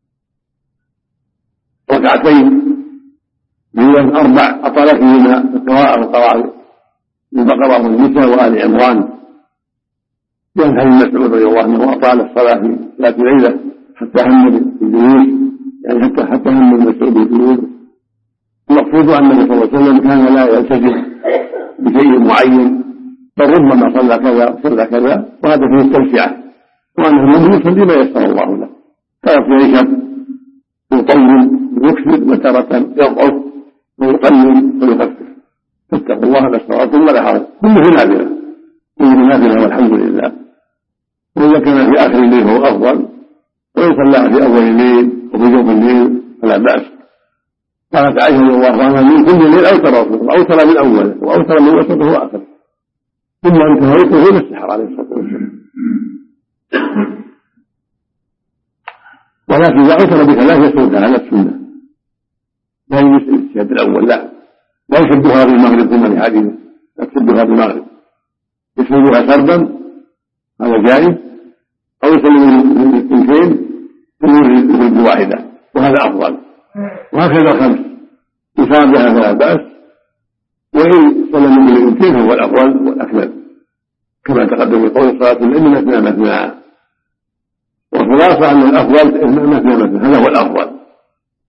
ركعتين من أربع أطال فيهما القراءة وقراءة البقرة والنساء وآل عمران. كان حديث مسعود رضي الله عنه أطال الصلاة في ذات ليلة حتى هم بالجلوس، يعني حتى حتى هم المسعود بالجلوس. المقصود أن النبي صلى الله عليه وسلم كان لا يلتزم بشيء معين، بل ربما صلى كذا صلى كذا، وهذا فيه التوسعة، وأنه النبي يصلي ما يسر الله له، ترك يشهد يطول ويكسر وتارة يضعف ويقلل ويخفف. فاتقوا الله ما استطعتم ولا حرج، كله نافلة كله نافلة والحمد لله. وإذا كان في آخر الليل فهو أفضل، وإن صلى في أول الليل وفي جوف الليل فلا بأس. قالت عائشة رضي الله عنها من كل الليل أوتر أوتر من أوله وأوتر من وسطه وآخره، ثم انتهيته إلى السحر عليه الصلاة والسلام. ولكن إذا أوتر بثلاث يسردها على السنة، لا يجلس الشهادة الأول، لا لا يشدها بالمغرب ثم لحديث لا تشدها بالمغرب، يسردها سردا هذا جائز، أو يسلم من الاثنتين ثم يرد واحدة وهذا أفضل. وهكذا الخمس يصاب بها فلا بأس، وإن سلم من الاثنتين هو الأفضل والأكمل كما تقدم بقول صلاة الليل مثنى مثنى. والخلاصة أن الأفضل مثنى مثنى، هذا هو الأفضل.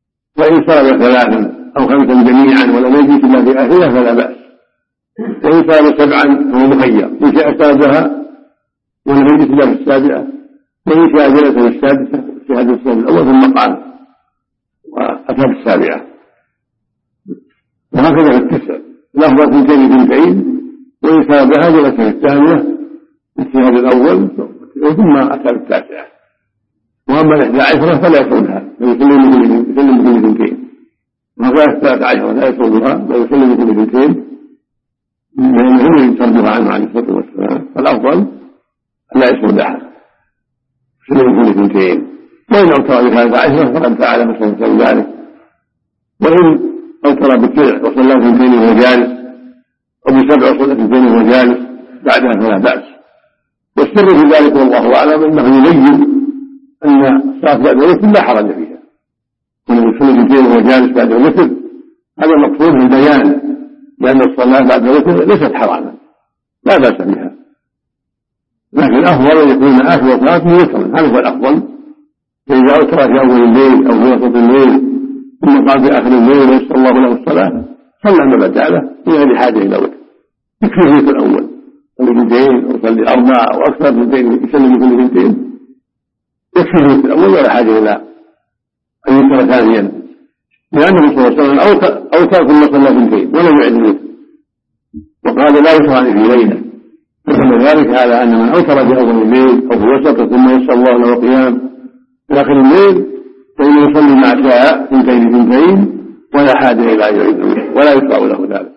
وإن صار ثلاثا أو خمسا جميعا ولم يجلس إلا في آخرها فلا بأس. وإن صار سبعا فهو مخير، إن شاء سابها ولم يجلس إلا في السابعة، وإن شاء جلس في السادسة في حديث الصف الأول ثم قام وأتى بالسابعة. وهكذا في التسع الأفضل ثنتين ثنتين، وإن سابها جلس في الثانية في الشهاد الأول ثم أتى بالتاسعة. وأما الإحدى عشرة فلا يصلها بل يسلم بكل ثنتين، وهكذا الثلاث عشرة لا يصلها بل يسلم بكل ثنتين لأنه هم يصلها عنه عليه الصلاة والسلام. فالأفضل لا يصل لها يسلم بكل ثنتين. وإن أوتر بثلاث عشرة فقد فعل مثل ذلك، وإن أوتر بالتسع وصلى ثنتين وهو جالس وبسبع وصلى ثنتين وهو جالس بعدها فلا بأس. والسر في ذلك والله أعلم أنه يبين أن الصلاة بعد الوتر لا حرج فيها، ومن يصلي ثنتين وهو جالس بعد الوتر هذا مقصود في البيان، لأن الصلاة بعد الوتر ليست حراما لا بأس بها، لكن الأفضل أن يكون آخر صلاته وترا، هذا هو الأفضل. فإذا أوتر في أول الليل أو في وسط الليل ثم قام في آخر الليل ويسر الله له الصلاة صلى ما بدا له من غير حاجة إلى وتر، يكفي الوتر الأول صلي اثنتين أو صلي أربعة أو أكثر من اثنتين يسلم كل اثنتين، يكفي الوتر الأول ولا حاجة إلى أن يوتر ثانيا، لأنه صلى الله عليه وسلم أوتر ثم صلى اثنتين ولم يعد الوتر، وقال لا يوتران في ليلة، فدل ذلك على أن من أوتر في أول الليل أو في وسط ثم يسر الله له القيام في آخر الليل فإنه يصلي ما شاء ثنتين ثنتين ولا حاجة إلى أن يعيد الوتر ولا يشرع له ذلك.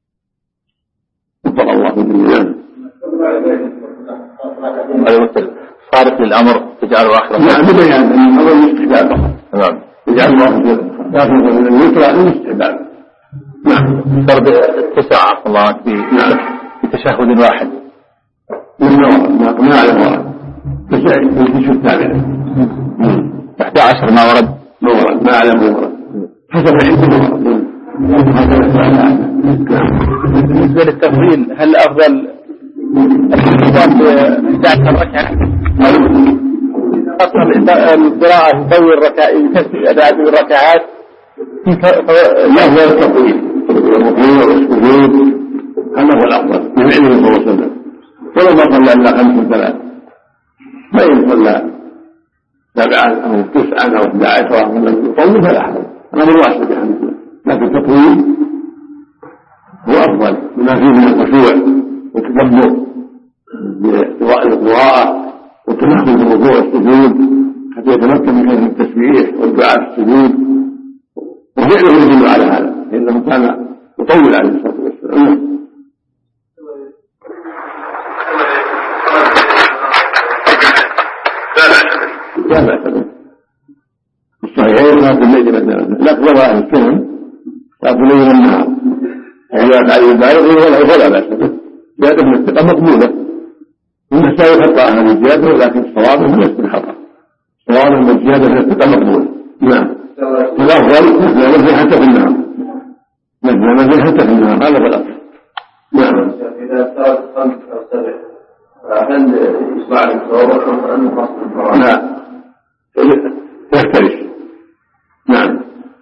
وفق الله جميعا. صارت للأمر تجعله آخر. نعم ببيان أن الأمر الاستحباب فقط. نعم. تجعله آخر لكن من الوتر الاستحباب. نعم. صار بالتسعة الله في في تشهد واحد. من ما ما على ورد. تسعة في الشهر الثاني. إحدى عشر ما ورد. ما ورد ما على ما ورد. حسب الحكم ورد. بالنسبة للتفضيل هل أفضل الإنسان بإحدى عشر ركعة أو أصل القراءة يطول ركعتين يكفي الركعات؟ لا هو التطويل الركوع والسجود هذا هو الأفضل من علمه صلى الله عليه وسلم، ولو ما صلى إلا خمس وثلاث فإن صلى سبعا أو تسعا أو إحدى عشرة ولم يطول فلا حرج، الأمر واسع بحمد الله، لكن التطويل هو أفضل بما فيه من الخشوع والتدبر بالقراءة والتمكن من الركوع والسجود حتى يتمكن من كلمة التسبيح والدعاء في السجود، وفعله يدل على هذا لأنه كان يطول عليه الصلاة والسلام. لا بأس به الصحيحين صلاة الليل مثلا لا تقرأ أهل السنن صلاة الليل والنهار وإذا عليه البالغ ولا بأس به، زيادة من الثقة مقبولة، والنسائي خطأ أهل الزيادة ولكن الصواب هو ليس بالخطأ، الصواب أن الزيادة من الثقة مقبولة. نعم. والأفضل مثل مثل حتى في النهار مثل مثل حتى في النهار هذا هو الأفضل. نعم. إذا صارت خمس أو سبع هل يسمع الصواب أم خاص بالقرآن؟ لا يختلف. نعم.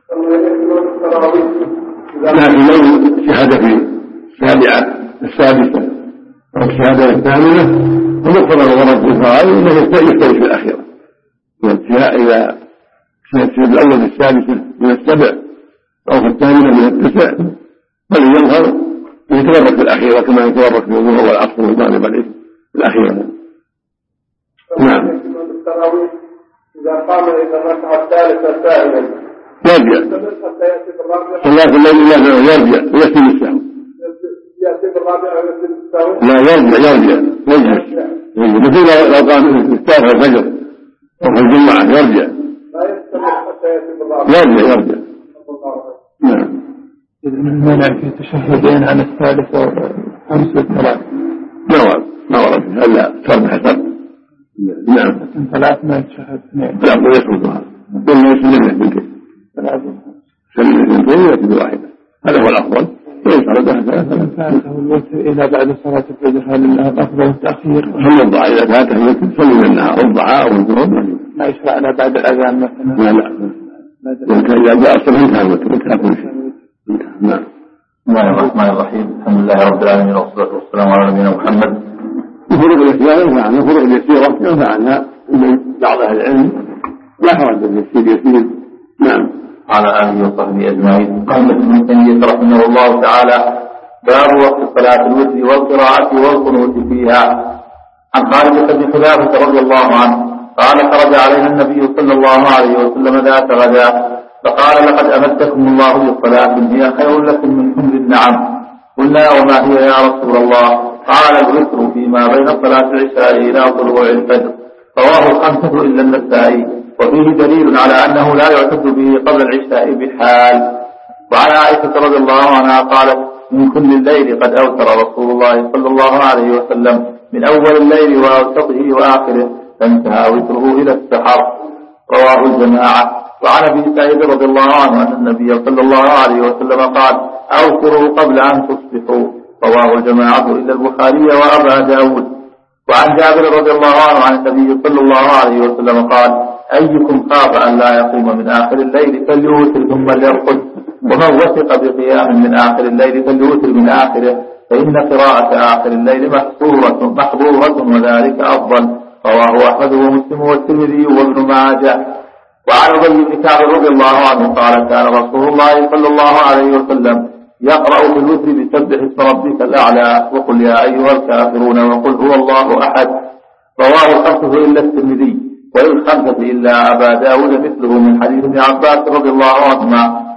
لكن لو شهد في السابعة السادسة أو الشهادة الثامنة فمقتضى الغرض في الفرائض أنه يختلف في الأخيرة، إذا الشهد الأول في السادسة من السبع أو في الثامنة من التسع فليظهر يتورك في الأخيرة كما يتورك في الظهر والعصر والمغرب في الأخيرة. نعم. إذا قام إلى الركعة الثالثة سائلا يرجع صلاة الليل لا يرجع ويسلم السهو. يأتي بالرابعة ويسلم السهو. لا يرجع يرجع يجلس مثل لو قام في الساعة الفجر أو في الجمعة يرجع لا يستمر حتى يأتي بالرابعة. يرجع يرجع. نعم. إذن المانع في تشهدين عن الثالثة وخمس والثلاث ما ورد ما ورد هذا فرد حسب. نعم. ثلاث ما يتشهد اثنين. لا أقول يسلم قلنا يسلم اثنين سلم اثنين ويأتي بواحدة هذا هو الأفضل. وإن فردها ثلاثة فاته الوتر إلى بعد صلاة الفجر هل الأفضل التأخير؟ صلى الضحى إذا فاته الوتر صلي منها الضحى أو الظهر ما يشرع له بعد الأذان مثلا؟ لا لا إذا جاء الصبح انتهى الوتر، انتهى كل شيء. نعم. بسم الله الرحمن الرحيم، الحمد لله رب العالمين والصلاة والسلام على نبينا محمد. الفروق اليسيرة ينفع عنها، الفروق اليسيرة ينفع عنها من بعض أهل العلم، لا حرج باليسير يسير. نعم. على آله وصحبه أجمعين. قال ابن تيمية رحمه الله تعالى: باب وقت صلاة الوتر والقراءة والقنوت فيها. عن خالد بن حذافة رضي الله عنه قال: خرج علينا النبي صلى الله عليه وسلم ذات غداء فقال: لقد أمدكم الله بالصلاة هي خير لكم من حمر النعم. قلنا: وما هي يا رسول الله؟ قال: الوتر فيما بين صلاة العشاء إلى طلوع الفجر. رواه الخمسة إلا النسائي، وفيه دليل على أنه لا يعتد به قبل العشاء بحال. وعن عائشة رضي الله عنها قالت: من كل الليل قد أوتر رسول الله صلى الله عليه وسلم، من أول الليل وأوسطه وآخره، فانتهى وتره إلى السحر. رواه الجماعة. وعن أبي سعيد رضي الله عنه أن النبي صلى الله عليه وسلم قال: أوتروا قبل أن تصبحوا. رواه الجماعة إلا البخاري وأبا داود. وعن جابر رضي الله عنه عن النبي صلى الله عليه وسلم قال: أيكم خاف أن لا يقوم من آخر الليل فليوتر ثم ليرقد، ومن وثق بقيام من آخر الليل فليوتر من آخره، فإن قراءة آخر الليل محظورة محظورة وذلك أفضل. رواه أحمد ومسلم والترمذي وابن ماجه. وعن أبي بن كعب رضي الله عنه قال: كان رسول الله صلى الله عليه وسلم يقرأ في الوتر بسبح اسم ربك الأعلى وقل يا أيها الكافرون وقل هو الله أحد. رواه الخمسة إلا الترمذي، وللخمسة إلا أبا داود مثله من حديث ابن عباس رضي الله عنهما.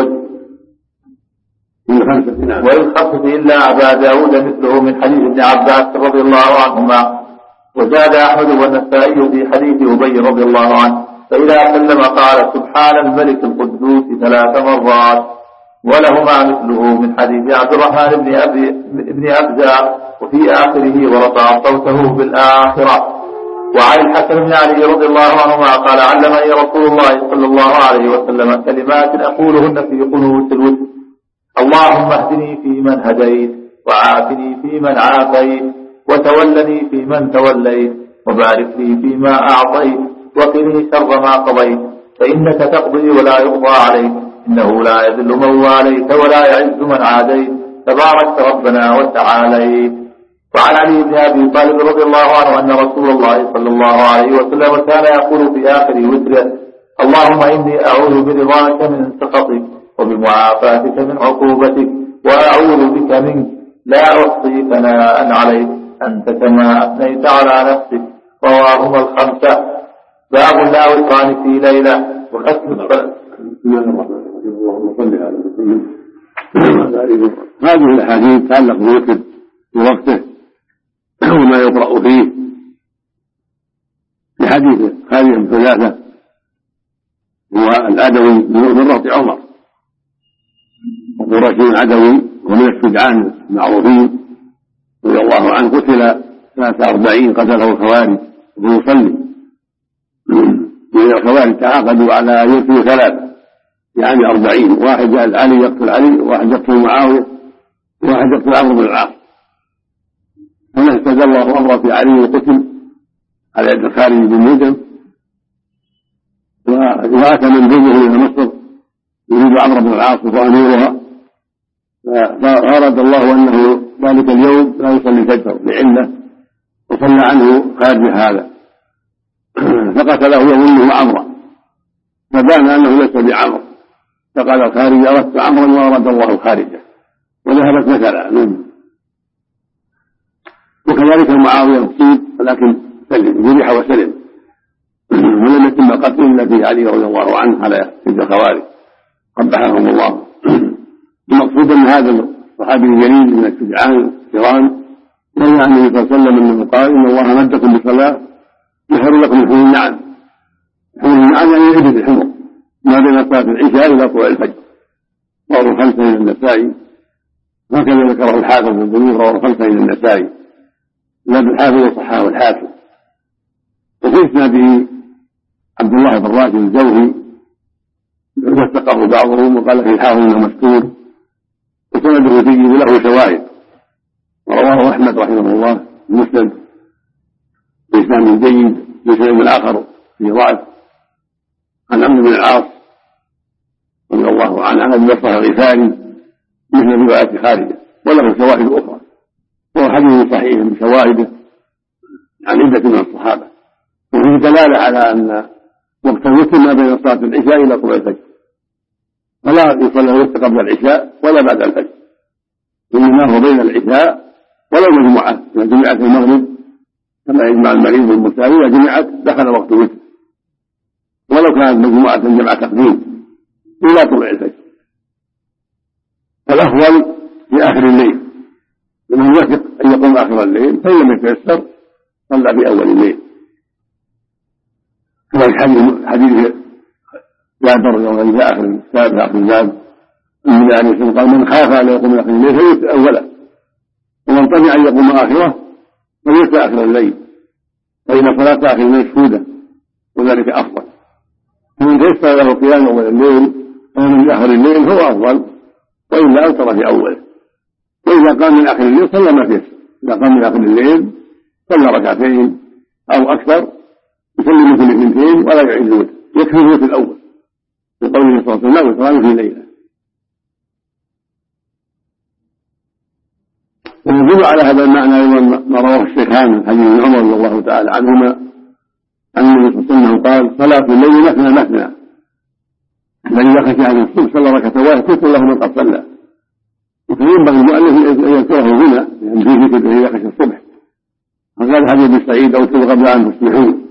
وللخمسة إلا أبا داود مثله من حديث ابن عباس رضي الله عنهما. وزاد أحمد والنسائي في حديث أبي رضي الله عنه: فإذا سلم قال: سبحان الملك القدوس ثلاث مرات. ولهما مثله من حديث عبد الرحمن بن أبي بن أبزة وفي آخره: ورفع صوته بالآخرة. وعن الحسن بن علي رضي الله عنهما قال: علمني رسول الله صلى الله عليه وسلم كلمات أقولهن في قنوت الوتر: اللهم اهدني فيمن هديت، وعافني فيمن عافيت، وتولني فيمن توليت، وبارك لي فيما أعطيت، وقني شر ما قضيت، فإنك تقضي ولا يقضى عليك، إنه لا يذل من واليت ولا يعز من عاديت، تبارك ربنا وتعاليت. وعن علي بن أبي طالب رضي الله عنه أن رسول الله صلى الله عليه وسلم كان يقول في آخر وتره: اللهم إني أعوذ برضاك من سخطك، وبمعافاتك من عقوبتك، وأعوذ بك منك، لا أحصي ثناء عليك أنت كما أثنيت على نفسك. رواهما الخمسة. باب لا وتران في ليلة وختم الصلاة. اللهم صل على محمد. هذه الأحاديث تتعلق بالوتر في وقته وما يقرأ فيه. في حديث خالد بن حذافة هو العدوي من رهط عمر، وقرشي عدوي ومن الشجعان المعروفين رضي الله عنه، قتل سنة أربعين قتله الخوارج وهو يصلي. الخوارج تعاقدوا على أن يقتلوا ثلاثة، يعني أربعين، واحد جعل علي يقتل علي، وواحد يقتل معاوية، وواحد يقتل عمرو بن العاص. فما اهتدى الله أمره في علي وقتل على يد خالد بن مدم، وأتى من دونه إلى مصر يريد عمرو بن العاص وأميرها، فأراد الله أنه ذلك اليوم لا يصلي الفجر لعلة، وصلى عنه خارج هذا فقتله يظنه عمرا، فبان أنه ليس بعمر، فقال الخارج: أردت عمرا وأراد الله خارجه، وذهبت مثلا منه. وكذلك معاوية أصيب ولكن سلم، جرح وسلم، ولم يتم قتل إلا في علي رضي الله عنه على يد الخوارج قبحهم الله. المقصود أن هذا الصحابي الجليل من الشجعان الكرام روى عن النبي صلى الله عليه وسلم أنه قال: إن الله مدكم بصلاة يحر لكم من حمر النعم. حمر النعم يعني عدة الحمر ما بين صلاة العشاء إلى طلوع الفجر. رواه الخمسة من النسائي، هكذا ذكره الحافظ بن بنور، رواه الخمسة من النسائي، لا بالحافظ وصححه الحاكم. وفي إسناده عبد الله بن راشد الجوهي وثقه بعضهم وقال فيه الحافظ انه مستور، وسنده فيه له شواهد. ورواه احمد رحمه الله مسند بإسناد جيد، بسند اخر في ضعف عن عمرو بن العاص رضي الله عنه عن ابي بكر الغفاري مثل روايه خارجه وله شواهد اخرى، وهو حديث صحيح بشواهده عن عده من الصحابه، وفيه دلاله على ان وقت الوتر ما بين صلاه العشاء الى طلوع الفجر، فلا يصلى الوتر قبل العشاء ولا بعد الفجر، انما هو بين العشاء ولو مجموعه، اذا جمعت المغرب كما يجمع المريض والمسافر، اذا جمعت دخل وقت الوتر، ولو كانت مجموعه جمع تقديم الى طلوع الفجر. فالافضل في اخر الليل، لمن يثق ان يقوم اخر الليل، فان لم يتيسر صلى في اول الليل، كما في حديث جابر رضي الله عنه في اخر الباب النبي عليه الصلاه والسلام قال: من خاف ان يقوم اخر الليل فليؤت اوله، ومن طمع ان يقوم اخره فليؤت اخر الليل، فان صلاه اخر الليل مشهوده وذلك افضل. فمن تيسر له قيام اول الليل ومن اخر الليل هو افضل، والا اوتر في اوله. واذا قام من اخر الليل صلى ما تيسر، اذا قام من اخر الليل صلى ركعتين او اكثر يسلم في الاثنتين ولا يعيد الوتر، يكفي الوتر الاول بقوله صلى الله عليه وسلم: وتران في ليله. ويدل على هذا المعنى ايضا ما رواه الشيخان من حديث ابن عمر رضي الله تعالى عنهما عن النبي صلى الله عليه وسلم قال: صلاه الليل مثنى مثنى، فاذا خشي احد الصبح صلى ركعه واحده تذكر له من قد صلى. وينبغي المؤلف ان يذكره هنا لان فيه ذكر اذا خشي الصبح، وقال حديث ابن سعيد: اوتوا قبل ان تصبحون.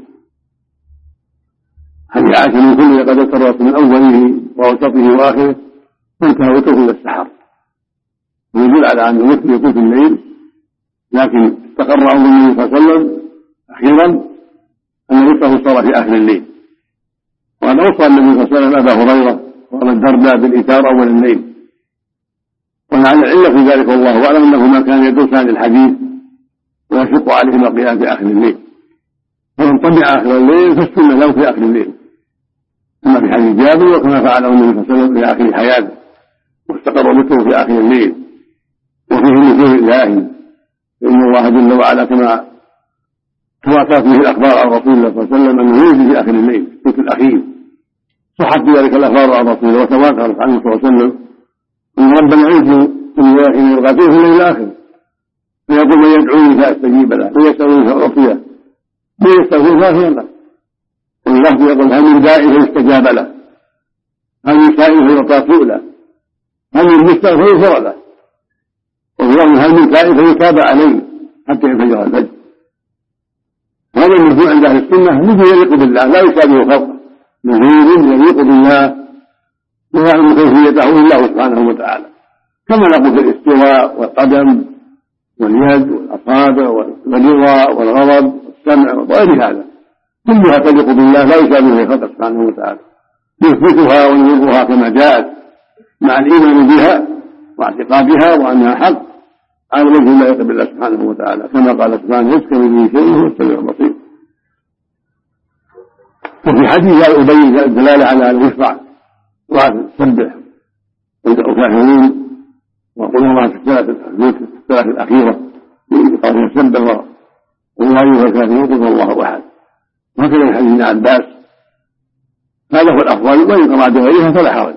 حديث عائشه: من كل قد اوترت من اوله ووسطه واخره فانتهى وتره الى السحر. ويدل على ان الوتر يكون في الليل، لكن استقر امر النبي صلى الله عليه وسلم اخيرا ان وتره صار في اخر الليل، وان اوصى النبي صلى الله عليه وسلم ابا هريره وابا الدرداء بالايثار اول الليل، ولعل العله في ذلك والله اعلم انه ما كان يدرسان الحديث ويشق عليهما القيام في اخر الليل، فمن طمع اخر الليل فالسنه له في اخر الليل، كما في حديث جابر وكما فعله النبي صلى الله عليه وسلم في اخر حياته، واستقر وتره في اخر الليل. وفيه نزول الله، فإن الله جل وعلا كما تواترت به الأخبار عن رسول الله صلى الله عليه وسلم أنه ينزل في آخر الليل في الثلث الأخير، صحت بذلك الأخبار عن رسول الله وتواترت عنه صلى الله عليه وسلم أن ربنا ينزل إن يرغبه في الليل الآخر، فيقول: من يدعوني فأستجيب له، من يسألني فأعطيه، من يستغفر فأغفر له. واللفظ يقول: هل من داعٍ فيستجاب له، هل من سائل فيعطى سؤله، هل من مستغفر فيغفر له، والله هل من تائب فيتاب عليه حتى ينفجر الفجر. هذا النزول عند اهل السنه نزول يليق بالله لا يشابه خلقه، نزول يليق بالله لا يعلم كيفيته الا الله سبحانه وتعالى، كما نقول في الاستواء والقدم واليد والاصابع والرضا والغضب والسمع وغير هذا، كلها تليق بالله لا يشابه خلقه سبحانه وتعالى، يثبتها وينظرها كما جاءت مع الايمان بها واعتقادها وانها حق على وجه لا يقبل بالله سبحانه وتعالى، كما قال سبحانه: ليس كمثله شيء وهو السميع البصير. وفي حديث ابي الدلاله على ان يشرع وتسبح وكافرون وقل الله في الثلاث الثلاث الاخيره قال: يسبح والله ايها الكافرون قل الله احد. وهكذا في حديث ابن عباس، هذا هو الافضل، وان اراد غيرها فلا حرج.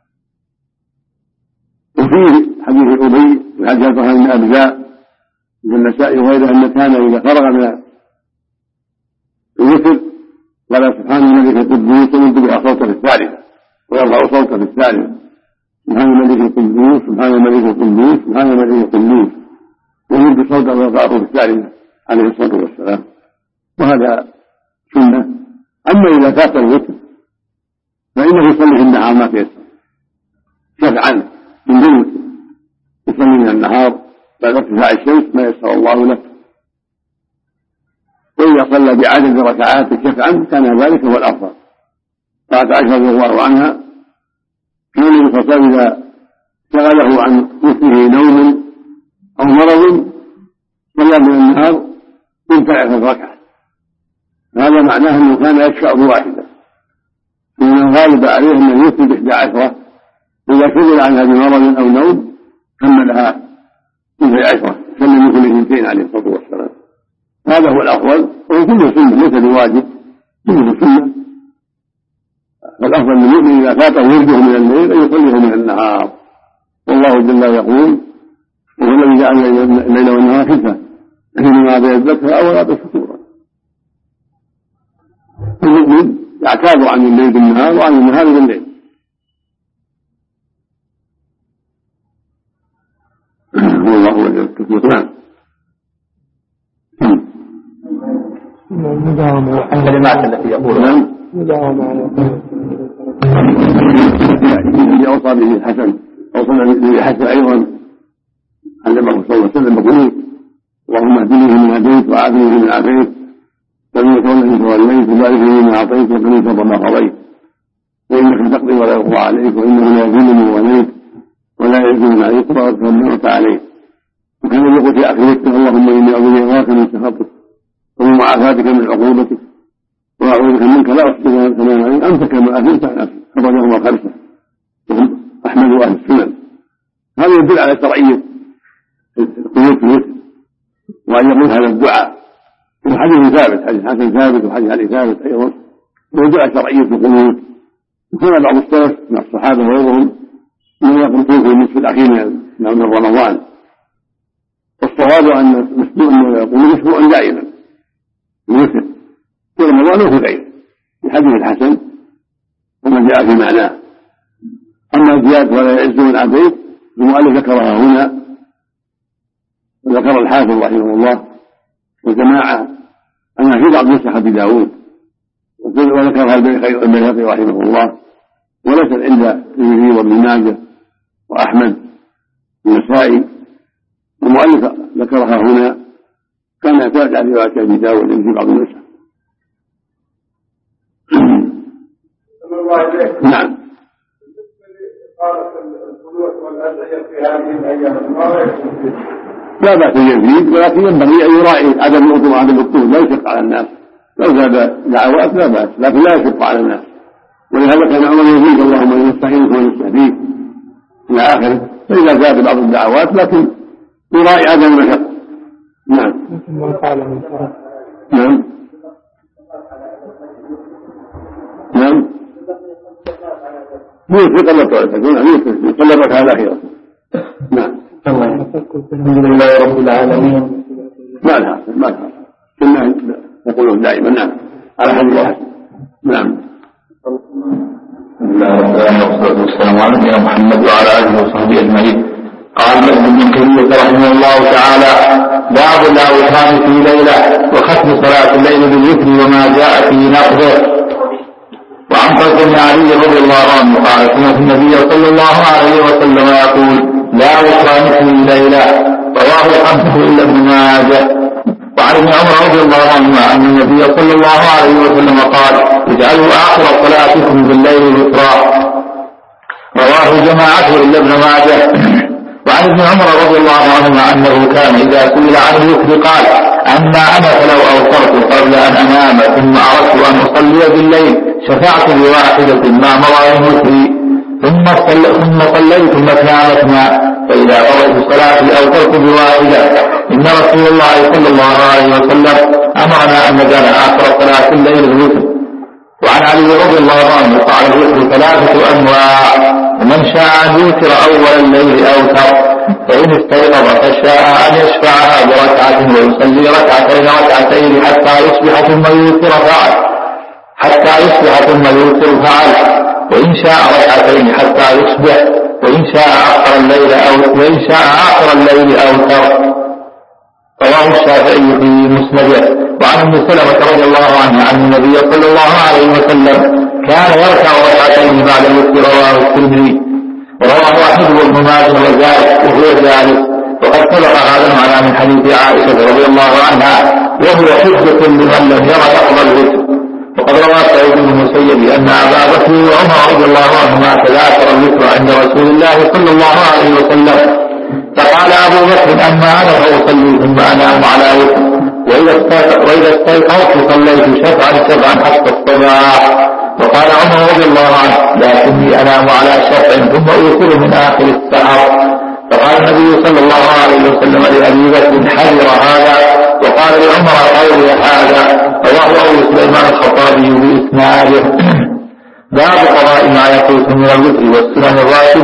وفيه حديث ابي وحديث عبد بن ابزاء في النسائي وغيره ان كان اذا فرغ من الوتر قال: سبحان الملك القدوس، وينتبه صوته في الثالثه ويرفع صوته في الثالثه: سبحان الملك القدوس، سبحان الملك القدوس، سبحان الملك القدوس، وينتبه صوته ويرفعه في الثالثه عليه الصلاه والسلام. وهذا سنه. اما اذا فات الوتر فانه يصلي في النهار ما تيسر شفعا من دون يصلي من النهار بعد ارتفاع الشمس ما يسر الله له، وإذا صلى بعدد ركعات شفعا كان ذلك هو الأفضل. قالت عائشة رضي الله عنها: كان النبي صلى الله عليه وسلم إذا شغله عن مثله نوم أو مرض صلى من النهار من ثلاث ركعات، هذا معناه أنه كان يشفع بواحدة، لأن الغالب عليه أنه يفتي بإحدى عشرة، إذا شغل عنها بمرض أو نوم كملها مثل عشرة، سلم مثل اثنتين عليه الصلاة والسلام. هذا هو الأفضل، وكله سنة ليس بواجب، كله سنة فالأفضل للمؤمن إذا فاته ورده من الليل أن يصليه من النهار. والله جل يقول وهو الذي جعل الليل والنهار خلفة حينما بيذكر أو لا بشكورا. المؤمن يعتاد عن الليل بالنهار وعن النهار بالليل. والله ولي التوفيق. نعم. الكلمات التي يقولها الذي أوصى به الحسن أوصى به الحسن أيضا علمه صلى الله عليه وسلم يقول اللهم اهدني فيمن هديت وعافني فيمن عافيت ومن تولني توليت وبارك لي فيما أعطيت وقني شر ما قضيت وإنك تقضي ولا يقضى عليك وإنه لا يذل من وليت ولا يعز من عليك وأغفر من أعطى عليك. وكان يقول في آخرته اللهم إني أعوذ بك من سخطك ومن معافاتك من عقوبتك وأعوذ بك منك لا أحصي ثناء عليك أنت كما أثنت على نفسك. أخرجهما خمسة وهم أحمد وأهل السنن. هذا يدل على شرعية القنوت في الوتر وأن يقول هذا الدعاء. وحديث ثابت حديث حسن ثابت وحديث علي ثابت أيضا ويدل على شرعية القنوت. وكان بعض السلف من الصحابة وغيرهم من يقنطون في النصف الأخير من رمضان. والصواب أن القنوت مشروع دائما الوتر في رمضان وفي غيره في حديث الحسن وما جاء في معناه. أما زيادة ولا يعز من عبيد المؤلف ذكرها هنا وذكر الحافظ رحمه الله وجماعة أنها في بعض نسخ أبي داود وذكرها البيهقي رحمه الله وليست عند الترمذي وابن ماجه وأحمد والنسائي. المؤلف ذكرها هنا كان يعتمد على رواية أبي داود في بعض النسخ. نعم. لا بأس يزيد ولكن ينبغي أن يراعي عدم الوضوء وعدم الطول لا يشق على الناس. لو زاد دعوات لا بأس لكن لا يشق على الناس. ولهذا كان عمر يزيد اللهم إنا نستعينك ونستهديك إلى آخره. فإذا زاد بعض الدعوات لكن يراعي عدم المشقة. نعم. نعم. نعم. يوسف قبل الطائفة يوسف قلبك على الأخيرة. نعم. الحمد لله رب العالمين. ما لها ما لها كنا نقوله دائما. نعم على حد واحد. نعم. والصلاة والسلام على نبينا محمد وعلى آله وصحبه أجمعين. قال ابن قيم رحمه الله تعالى باب الأوتار في ليلة وختم صلاة الليل بالوتر وما جاء في نقضه. وعن طلحة بن علي رضي الله عنه قال سمعت النبي صلى الله عليه وسلم يقول لا وتر مثل الليلة رواه الخمسة إلا ابن ماجه. وعن ابن عمر رضي الله عنه أن النبي صلى الله عليه وسلم قال اجعلوا آخر صلاتكم بالليل وترا رواه جماعته إلا ابن ماجه. وعن ابن عمر رضي الله عنهما أنه كان إذا سئل عن الوتر قال أما أنا فلو أوترت قبل أن أنام ثم أردت أن أصلي بالليل شفعت بواحدة ما مضى الوتر ثم صليت مثنى مثنى فإذا قضيت صلاتي أوترت بواحدة. إن رسول الله صلى الله عليه وسلم أمرنا أن نجعل آخر صلاة الليل الوتر. وعن علي رضي الله عنه قال الوتر ثلاثة أنواع ومن شاء أن يوتر أول الليل أوتر فإن استيقظ فشاء أن يشفعها بركعة ويصلي ركعتين ركعتين حتى يصبح ثم يوتر فعل حتى يصبح ثم يوتر فعل وإن شاء ركعتين حتى يصبح وإن شاء آخر الليل أو وإن شاء آخر الليل أوتر. رواه الشافعي في مسنده. وعن ابن سلمة رضي الله عنه أن النبي صلى الله عليه وسلم كان يركع ركعتين بعد الوتر رواه الترمذي. ورواه أحمد وابن ماجه وزاد وهو جالس. وقد سبق هذا المعنى من حديث عائشة رضي الله عنها وهو حجة لمن لم ير لفظ الوتر. وقد روى سعيد بن المسيب أن أبا بكر وعمر رضي الله عنهما تذاكر الوتر عند رسول الله صلى الله عليه وسلم فقال أبو بكر أما أنا فأصلي ثم أنام على وتر وإذا استيقظت صليت شفعا شفعا حتى الصباح. وقال عمر رضي الله عنه لكني أنام على شفع ثم أوتر من آخر السحر. فقال النبي صلى الله عليه وسلم لأبي بكر حذر هذا. وقال لعمر قولي هذا. رواه أبو سليمان الخطابي بإسناده. باب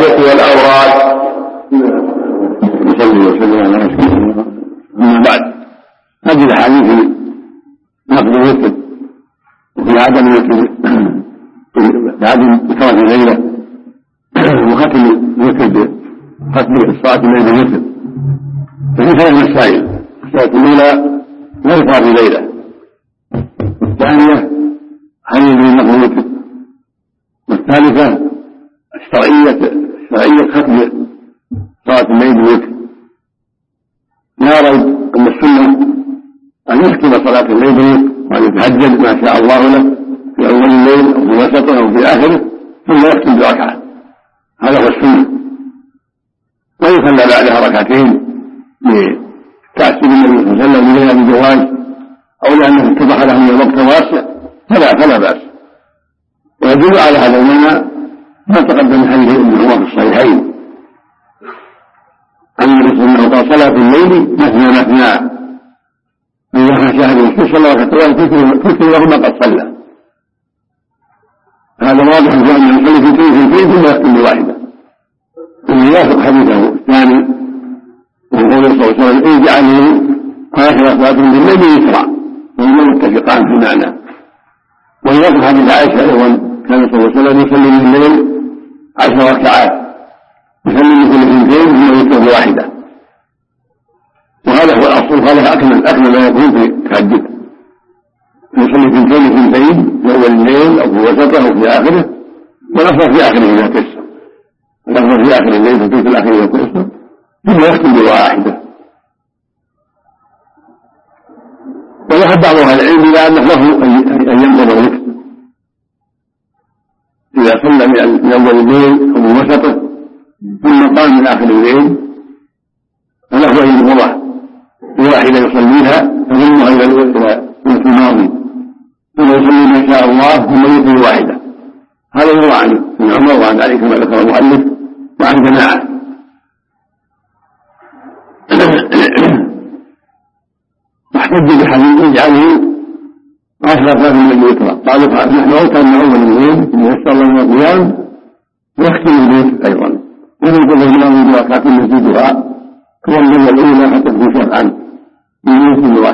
الأدعية والأوراد. نصلي وسلم على رسول الله. أما بعد، هذه الأحاديث في نقل الوتر وفي عدم الوتر في عدم إكراه الليلة وختم الوتر بختم الصلاة الليل بالوتر. ففي ثلاث مسائل: الصلاة الأولى لا يقرأ في ليلة، والثانية هل يجوز نقل الوتر، والثالثة الشرعية شرعية ختم صلاة الليل بالوتر. لا ريب أن السنة أن يختم صلاة الليل بالوتر وأن يتهجد ما شاء الله له في أول الليل أو في وسطه أو في آخره ثم يختم بركعة، هذا هو السنة. ويصلى بعدها ركعتين لتأسيب النبي صلى الله عليه وسلم بغير الجواز أو لأنه اتضح له من الوقت واسع فلا فلا بأس. ويدل على هذا المعنى ما تقدم حديث ابن عمر في الصحيحين أن النبي صلى الله عليه وسلم قال: صلاة الليل مثنى مثنى، فإذا خشى أحدكم في صلاة ركعتين كتب له ما قد صلى. هذا واضح في أن يصلي في كيف ثم يختم بواحدة، ويوافق حديثه الثاني وقوله صلى الله عليه وسلم: اجعلوا آخر صلاتكم بالليل يسرع، وهما متفقان في المعنى. ويوافق حديث عائشة أيضا: كان صلى الله عليه وسلم يصلي من الليل عشر ركعات، يصلي من كل اثنتين ثم يترك بواحدة. وهذا هو الأصل، هذا أكمل أكمل ما يكون في التهجد، يصلي اثنتين اثنتين في أول الليل أو في وسطه أو في آخره، والأفضل في آخره إذا تيسر، الأفضل في آخر الليل في الثلث الأخير إذا تيسر، ثم يختم بواحدة. وذهب بعض أهل العلم إلى أنه له أن ينقض الوتر إذا صلى من أول الليل أو من وسطه ثم قام من آخر الليل، فله أن ينقضها بواحدة يصليها تضمها إلى الوقت الماضي، ثم يصلي ما شاء الله ثم يصلي واحدة. هذا يروى عن ابن عمر وعن علي كما ذكر المؤلف وعن جماعة. واحتج بحديث: اجعله عشر صلاة من الوتر. قالوا: نحن أوتر من أول الليل ثم يسر الله من القيام ويختم البيت أيضا، وننقض الماء بركعة يزيدها كما الذي الأولى حتى تكون شفعا من يوم